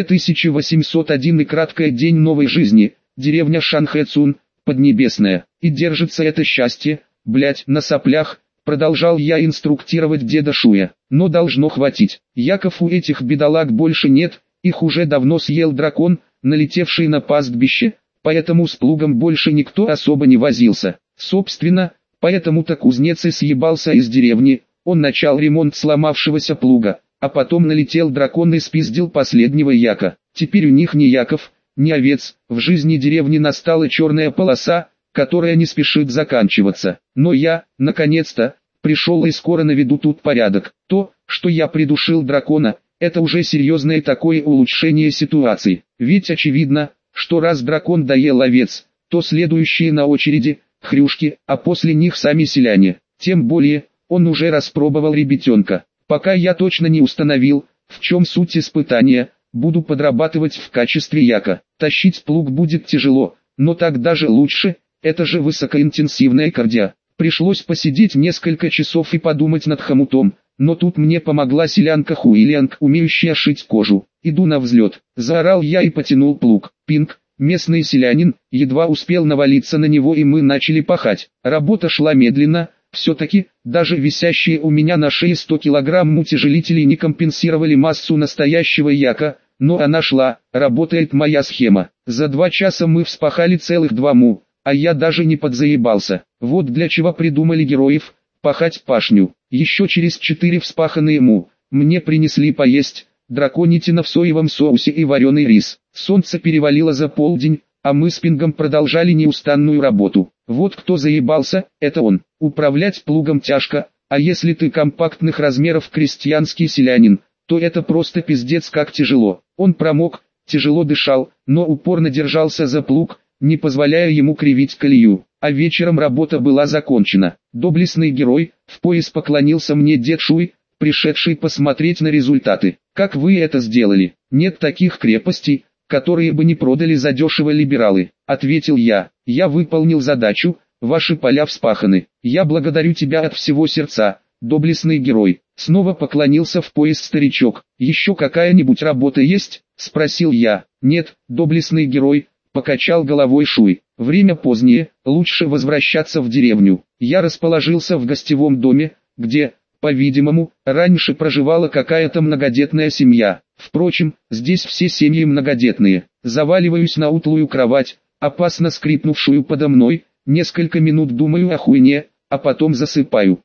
2801 и краткое день новой жизни, деревня Шанхэцун, Поднебесная. И держится это счастье, блять, на соплях, продолжал я инструктировать деда Шуя. Но должно хватить. Яков, у этих бедолаг больше нет, их уже давно съел дракон, налетевший на пастбище, поэтому с плугом больше никто особо не возился. Собственно, поэтому-то кузнец и съебался из деревни. Он начал ремонт сломавшегося плуга, а потом налетел дракон и спиздил последнего яка. Теперь у них ни яков, ни овец, в жизни деревни настала черная полоса, которая не спешит заканчиваться. Но я, наконец-то, пришел и скоро наведу тут порядок. То, что я придушил дракона, это уже серьезное такое улучшение ситуации. Ведь очевидно, что раз дракон доел овец, то следующие на очереди – хрюшки, а после них сами селяне. Тем более, он уже распробовал ребятенка. Пока я точно не установил, в чем суть испытания, буду подрабатывать в качестве яка. Тащить плуг будет тяжело, но так даже лучше, это же высокоинтенсивная кардио. Пришлось посидеть несколько часов и подумать над хомутом, но тут мне помогла селянка Хуилянг, умеющая шить кожу. «Иду на взлет», — заорал я и потянул плуг. Пинг, местный селянин, едва успел навалиться на него, и мы начали пахать. Работа шла медленно, все-таки, даже висящие у меня на шее 100 килограмм утяжелителей не компенсировали массу настоящего яка, но она шла, работает моя схема. За 2 часа мы вспахали целых 2 му, а я даже не подзаебался. Вот для чего придумали героев, пахать пашню. Еще через 4 вспаханные му, мне принесли поесть, драконятина в соевом соусе и вареный рис. Солнце перевалило за полдень, а мы с Пингом продолжали неустанную работу. Вот кто заебался, это он. Управлять плугом тяжко, а если ты компактных размеров крестьянский селянин, то это просто пиздец как тяжело. Он промок, тяжело дышал, но упорно держался за плуг, не позволяя ему кривить колею. А вечером работа была закончена. Доблестный герой, в пояс поклонился мне дед Шуй, пришедший посмотреть на результаты. «Как вы это сделали? Нет таких крепостей, которые бы не продали задешево либералы», — ответил я. «Я выполнил задачу, ваши поля вспаханы. Я благодарю тебя от всего сердца, доблестный герой». Снова поклонился в пояс старичок. «Еще какая-нибудь работа есть?» — спросил я. «Нет, доблестный герой», — покачал головой Шуй. «Время позднее, лучше возвращаться в деревню». Я расположился в гостевом доме, где, по-видимому, раньше проживала какая-то многодетная семья. Впрочем, здесь все семьи многодетные. Заваливаюсь на утлую кровать, опасно скрипнувшую подо мной, несколько минут думаю о хуйне, а потом засыпаю.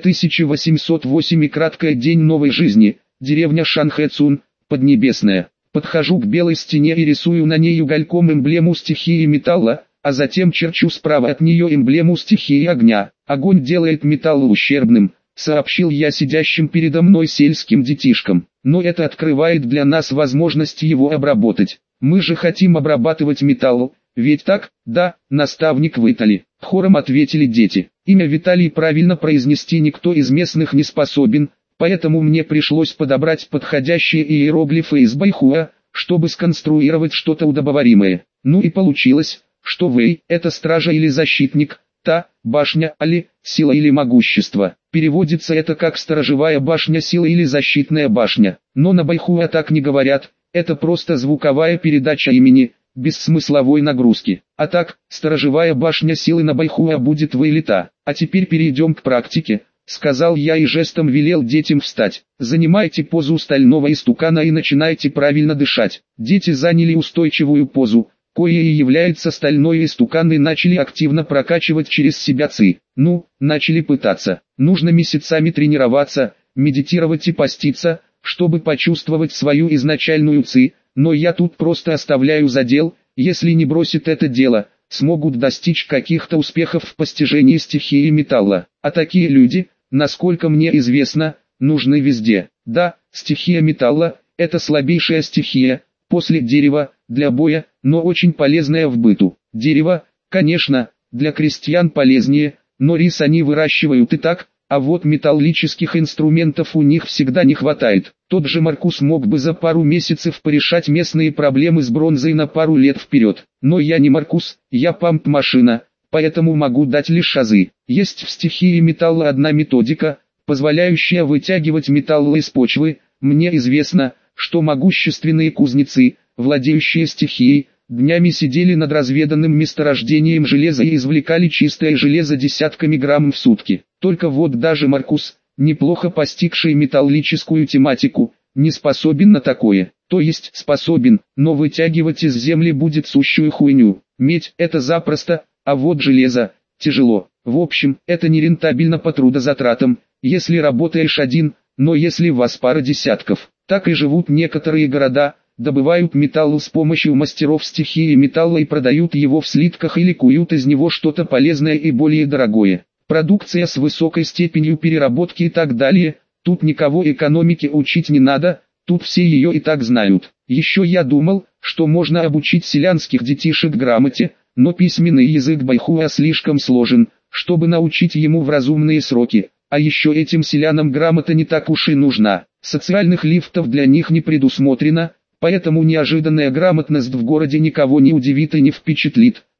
2808 и краткое день новой жизни, деревня Шанхэцун, Поднебесная. Подхожу к белой стене и рисую на ней угольком эмблему стихии металла, а затем черчу справа от нее эмблему стихии огня. «Огонь делает металл ущербным», — сообщил я сидящим передо мной сельским детишкам. «Но это открывает для нас возможность его обработать. Мы же хотим обрабатывать металл, ведь так?» «Да, наставник Виталий», — хором ответили дети. Имя Виталий правильно произнести никто из местных не способен, поэтому мне пришлось подобрать подходящие иероглифы из байхуа, чтобы сконструировать что-то удобоваримое. Ну и получилось, что Вэй — это стража или защитник, Та — башня, Али — сила или могущество. Переводится это как сторожевая башня силы или защитная башня. Но на байхуа так не говорят, это просто звуковая передача имени, без смысловой нагрузки. А так, сторожевая башня силы на байхуа будет вылета. А теперь перейдем к практике, сказал я и жестом велел детям встать. Занимайте позу стального истукана и начинайте правильно дышать. Дети заняли устойчивую позу, кое и является стальной истукан, и начали активно прокачивать через себя ци. Начали пытаться. Нужно месяцами тренироваться, медитировать и поститься, чтобы почувствовать свою изначальную ци, но я тут просто оставляю задел. Если не бросит это дело, смогут достичь каких-то успехов в постижении стихии металла. А такие люди, насколько мне известно, нужны везде. Да, стихия металла – это слабейшая стихия, после дерева, для боя, но очень полезная в быту. Дерево, конечно, для крестьян полезнее, но рис они выращивают и так, а вот металлических инструментов у них всегда не хватает. Тот же Маркус мог бы за пару месяцев порешать местные проблемы с бронзой на пару лет вперед. Но я не Маркус, я памп-машина, поэтому могу дать лишь азы. Есть в стихии металла одна методика, позволяющая вытягивать металл из почвы. Мне известно, что могущественные кузнецы, владеющие стихией, днями сидели над разведанным месторождением железа и извлекали чистое железо десятками грамм в сутки. Только вот даже Маркус, неплохо постигший металлическую тематику, не способен на такое. То есть способен, но вытягивать из земли будет сущую хуйню. Медь – это запросто, а вот железо – тяжело. В общем, это нерентабельно по трудозатратам, если работаешь один, но если вас пара десятков. Так и живут некоторые города, добывают металл с помощью мастеров стихии металла и продают его в слитках или куют из него что-то полезное и более дорогое. Продукция с высокой степенью переработки и так далее. Тут никого экономике учить не надо, тут все ее и так знают. Еще я думал, что можно обучить селянских детишек грамоте, но письменный язык байхуа слишком сложен, чтобы научить ему в разумные сроки. А еще этим селянам грамота не так уж и нужна. Социальных лифтов для них не предусмотрено, поэтому неожиданная грамотность в городе никого не удивит и не впечатлит.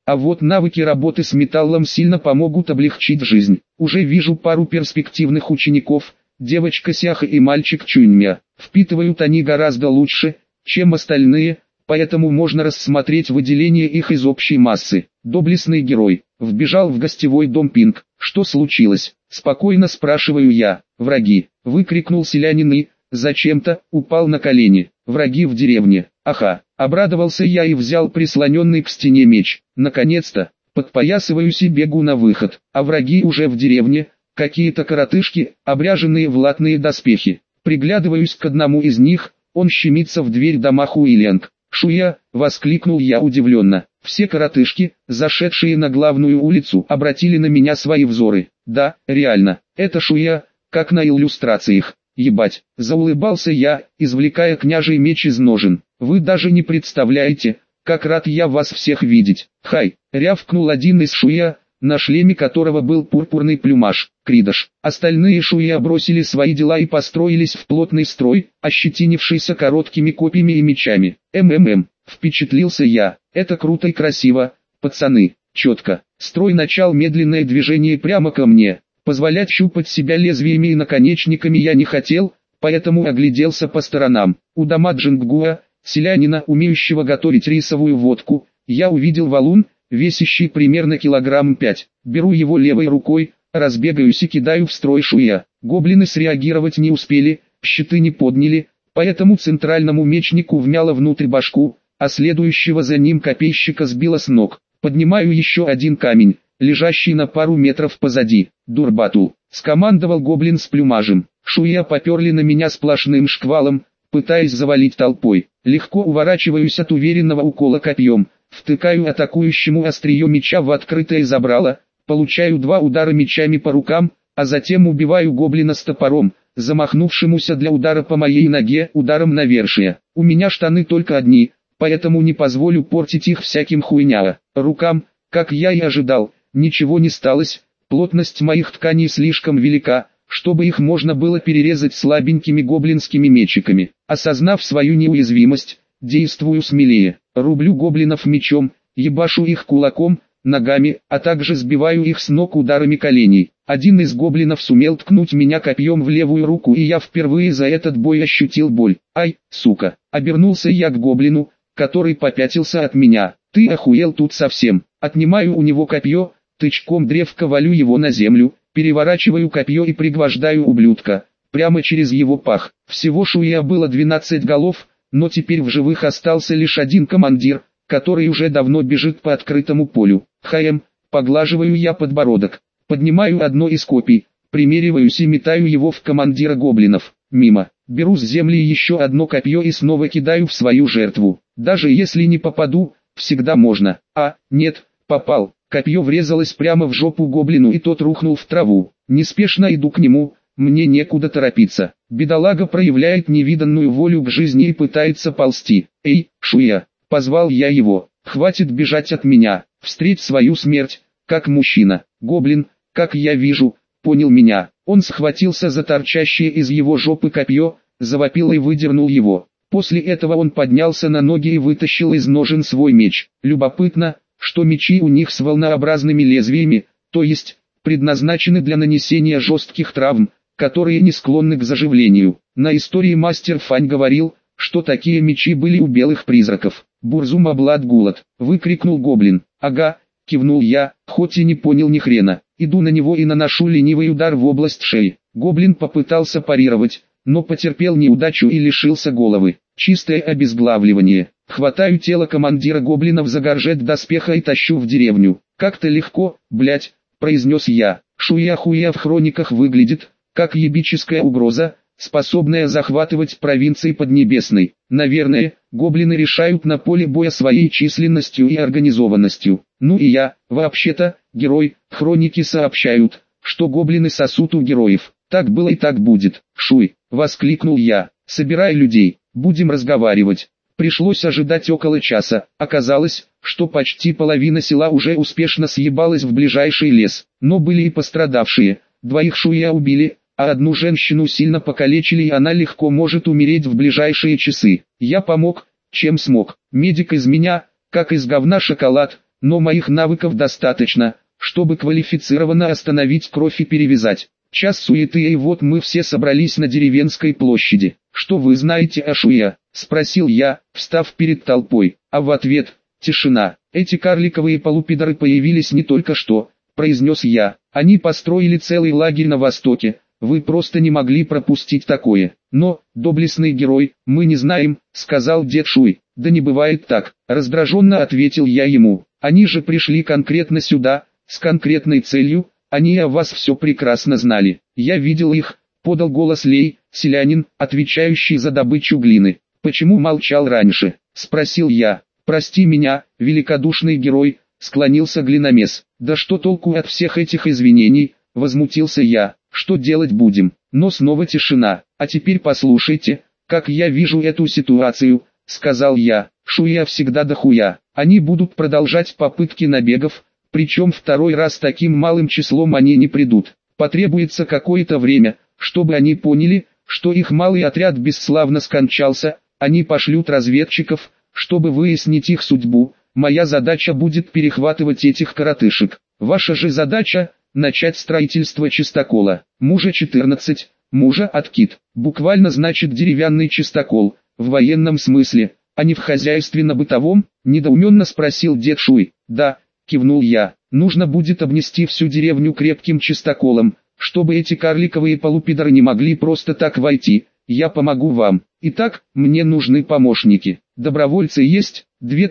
А вот навыки работы с металлом сильно помогут облегчить жизнь. Уже вижу пару перспективных учеников, девочка Сяха и мальчик Чуньмя. Впитывают они гораздо лучше, чем остальные, поэтому можно рассмотреть выделение их из общей массы. Доблестный герой. Вбежал в гостевой дом Пинг. Что случилось? Спокойно спрашиваю я. Враги. Выкрикнул селянин и, зачем-то, упал на колени. Враги в деревне. Аха. Обрадовался я и взял прислоненный к стене меч. Наконец-то. Подпоясываюсь и бегу на выход. А враги уже в деревне. Какие-то коротышки, обряженные в латные доспехи. Приглядываюсь к одному из них. Он щемится в дверь дома Хуилянг. «Шуя!» — воскликнул я удивленно. Все коротышки, зашедшие на главную улицу, обратили на меня свои взоры. Да, реально, это Шуя, как на иллюстрациях. Ебать, заулыбался я, извлекая княжий меч из ножен. Вы даже не представляете, как рад я вас всех видеть. Хай, рявкнул один из Шуя, на шлеме которого был пурпурный плюмаж, Кридаш. Остальные Шуя бросили свои дела и построились в плотный строй, ощетинившийся короткими копьями и мечами. Впечатлился я. Это круто и красиво, пацаны. Четко. Строй начал медленное движение прямо ко мне. Позволять щупать себя лезвиями и наконечниками я не хотел, поэтому огляделся по сторонам. У дома Джинггуа, селянина, умеющего готовить рисовую водку, я увидел валун, весящий примерно килограмм 5. Беру его левой рукой, разбегаюсь и кидаю в строй Шуя. Гоблины среагировать не успели, щиты не подняли, поэтому центральному мечнику вмяло внутрь башку, а следующего за ним копейщика сбило с ног. Поднимаю еще один камень, лежащий на пару метров позади. Дурбатул, скомандовал гоблин с плюмажем. Шуя поперли на меня сплошным шквалом, пытаясь завалить толпой. Легко уворачиваюсь от уверенного укола копьем, втыкаю атакующему острие меча в открытое забрало, получаю 2 удара мечами по рукам, а затем убиваю гоблина с топором, замахнувшемуся для удара по моей ноге ударом навершия. У меня штаны только одни, поэтому не позволю портить их всяким хуйня. Рукам, как я и ожидал, ничего не сталось, плотность моих тканей слишком велика, чтобы их можно было перерезать слабенькими гоблинскими мечиками. Осознав свою неуязвимость, действую смелее, рублю гоблинов мечом, ебашу их кулаком, ногами, а также сбиваю их с ног ударами коленей. Один из гоблинов сумел ткнуть меня копьем в левую руку, и я впервые за этот бой ощутил боль. Ай, сука, обернулся я к гоблину, который попятился от меня. Ты охуел тут совсем. Отнимаю у него копье, тычком древка валю его на землю, переворачиваю копье и пригвождаю ублюдка, прямо через его пах. Всего Шуя было 12 голов, но теперь в живых остался лишь один командир, который уже давно бежит по открытому полю. Поглаживаю я подбородок, поднимаю одно из копий, примериваюсь и метаю его в командира гоблинов. Мимо. Беру с земли еще одно копье и снова кидаю в свою жертву. Даже если не попаду, всегда можно. Нет, попал. Копье врезалось прямо в жопу гоблину, и тот рухнул в траву. Неспешно иду к нему, мне некуда торопиться. Бедолага проявляет невиданную волю к жизни и пытается ползти. Эй, Шуя, позвал я его. Хватит бежать от меня, встреть свою смерть, как мужчина. Гоблин, как я вижу, понял меня. Он схватился за торчащее из его жопы копье, завопил и выдернул его. После этого он поднялся на ноги и вытащил из ножен свой меч. Любопытно, что мечи у них с волнообразными лезвиями, то есть, предназначены для нанесения жестких травм, которые не склонны к заживлению. На истории мастер Фань говорил, что такие мечи были у белых призраков. «Бурзум облад гулат!» — выкрикнул гоблин. «Ага!» — кивнул я, хоть и не понял ни хрена. Иду на него и наношу ленивый удар в область шеи. Гоблин попытался парировать, но потерпел неудачу и лишился головы. Чистое обезглавливание. Хватаю тело командира гоблинов за горжет доспеха и тащу в деревню. «Как-то легко, блять», — произнес я. Шуя-хуя в хрониках выглядит, как ебическая угроза, способная захватывать провинции Поднебесной. Наверное, гоблины решают на поле боя своей численностью и организованностью. Ну и я, вообще-то, герой. Хроники сообщают, что гоблины сосут у героев. Так было и так будет. «Шуй», — воскликнул я, — «собирай людей, будем разговаривать». Пришлось ожидать около часа. Оказалось, что почти половина села уже успешно съебалась в ближайший лес. Но были и пострадавшие. 2 Шуя убили, а одну женщину сильно покалечили, и она легко может умереть в ближайшие часы. Я помог, чем смог. Медик из меня, как из говна шоколад, но моих навыков достаточно, чтобы квалифицированно остановить кровь и перевязать. Час суеты, и вот мы все собрались на деревенской площади. «Что вы знаете о Шуя?» – спросил я, встав перед толпой, а в ответ – тишина. «Эти карликовые полупидоры появились не только что», – произнес я. «Они построили целый лагерь на востоке, вы просто не могли пропустить такое». «Но, доблестный герой, мы не знаем», – сказал дед Шуй. «Да не бывает так», – раздраженно ответил я ему. «Они же пришли конкретно сюда, с конкретной целью, они о вас все прекрасно знали. Я видел их», — подал голос Лей, селянин, отвечающий за добычу глины. «Почему молчал раньше?» — спросил я. «Прости меня, великодушный герой», — склонился глиномес. «Да что толку от всех этих извинений?» — возмутился я. «Что делать будем?» Но снова тишина. «А теперь послушайте, как я вижу эту ситуацию», — сказал я. «Шуя всегда дохуя. Они будут продолжать попытки набегов, причем второй раз таким малым числом они не придут. Потребуется какое-то время, чтобы они поняли, что их малый отряд бесславно скончался. Они пошлют разведчиков, чтобы выяснить их судьбу. Моя задача будет перехватывать этих коротышек. Ваша же задача – начать строительство чистокола. Мужа 14, мужа откид. Буквально значит деревянный чистокол, в военном смысле, а не в хозяйственно-бытовом, недоуменно спросил дед Шуй. «Да», кивнул я, «нужно будет обнести всю деревню крепким чистоколом, чтобы эти карликовые полупидоры не могли просто так войти. Я помогу вам. Итак, мне нужны помощники. Добровольцы есть?»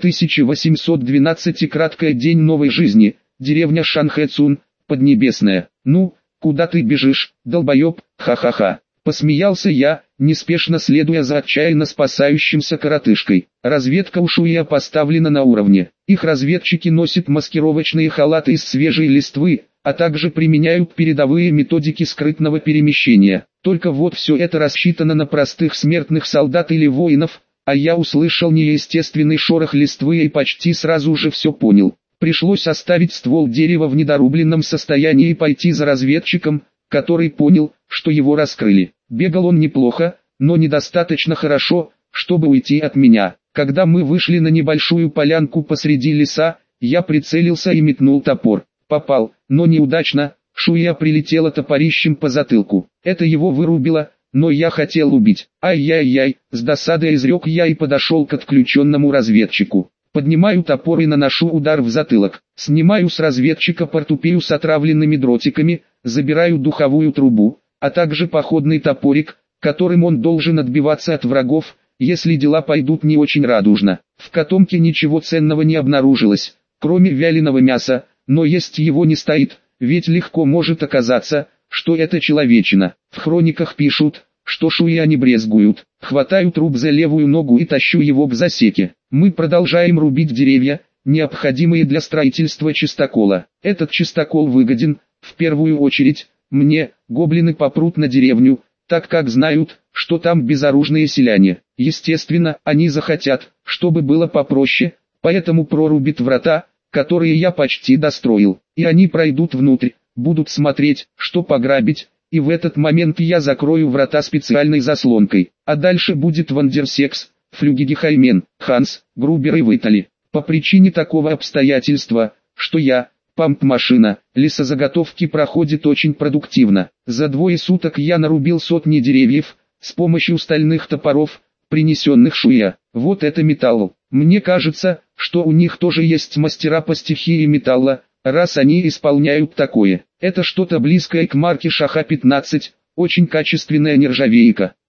2812 краткое день новой жизни, деревня Шанхэцун, Поднебесная. «Ну, куда ты бежишь, долбоеб, ха-ха-ха». Посмеялся я, неспешно следуя за отчаянно спасающимся коротышкой. Разведка у Шуя поставлена на уровне. Их разведчики носят маскировочные халаты из свежей листвы, а также применяют передовые методики скрытного перемещения. Только вот все это рассчитано на простых смертных солдат или воинов, а я услышал неестественный шорох листвы и почти сразу же все понял. Пришлось оставить ствол дерева в недорубленном состоянии и пойти за разведчиком, который понял, что его раскрыли. Бегал он неплохо, но недостаточно хорошо, чтобы уйти от меня. Когда мы вышли на небольшую полянку посреди леса, я прицелился и метнул топор. Попал, но неудачно, Шуя прилетела топорищем по затылку. Это его вырубило, но я хотел убить. Ай-яй-яй, с досадой изрек я и подошел к отключенному разведчику. Поднимаю топор и наношу удар в затылок. Снимаю с разведчика портупею с отравленными дротиками, забираю духовую трубу, а также походный топорик, которым он должен отбиваться от врагов, если дела пойдут не очень радужно. В котомке ничего ценного не обнаружилось, кроме вяленого мяса, но есть его не стоит, ведь легко может оказаться, что это человечина. В хрониках пишут, что Шуя не брезгуют. Хватаю труп за левую ногу и тащу его к засеке. Мы продолжаем рубить деревья, необходимые для строительства чистокола. Этот чистокол выгоден, в первую очередь, мне. Гоблины попрут на деревню, так как знают, что там безоружные селяне. Естественно, они захотят, чтобы было попроще, поэтому прорубят врата, которые я почти достроил. И они пройдут внутрь, будут смотреть, что пограбить, и в этот момент я закрою врата специальной заслонкой. А дальше будет Вандерсекс, Флюгигехаймен, Ханс, Грубер и Витали. По причине такого обстоятельства, что я, памп-машина, лесозаготовки проходит очень продуктивно. За 2 суток я нарубил сотни деревьев, с помощью стальных топоров, принесенных Шуя. Вот это металл. Мне кажется, что у них тоже есть мастера по стихии металла, раз они исполняют такое. Это что-то близкое к марке Шаха-15, очень качественная нержавейка.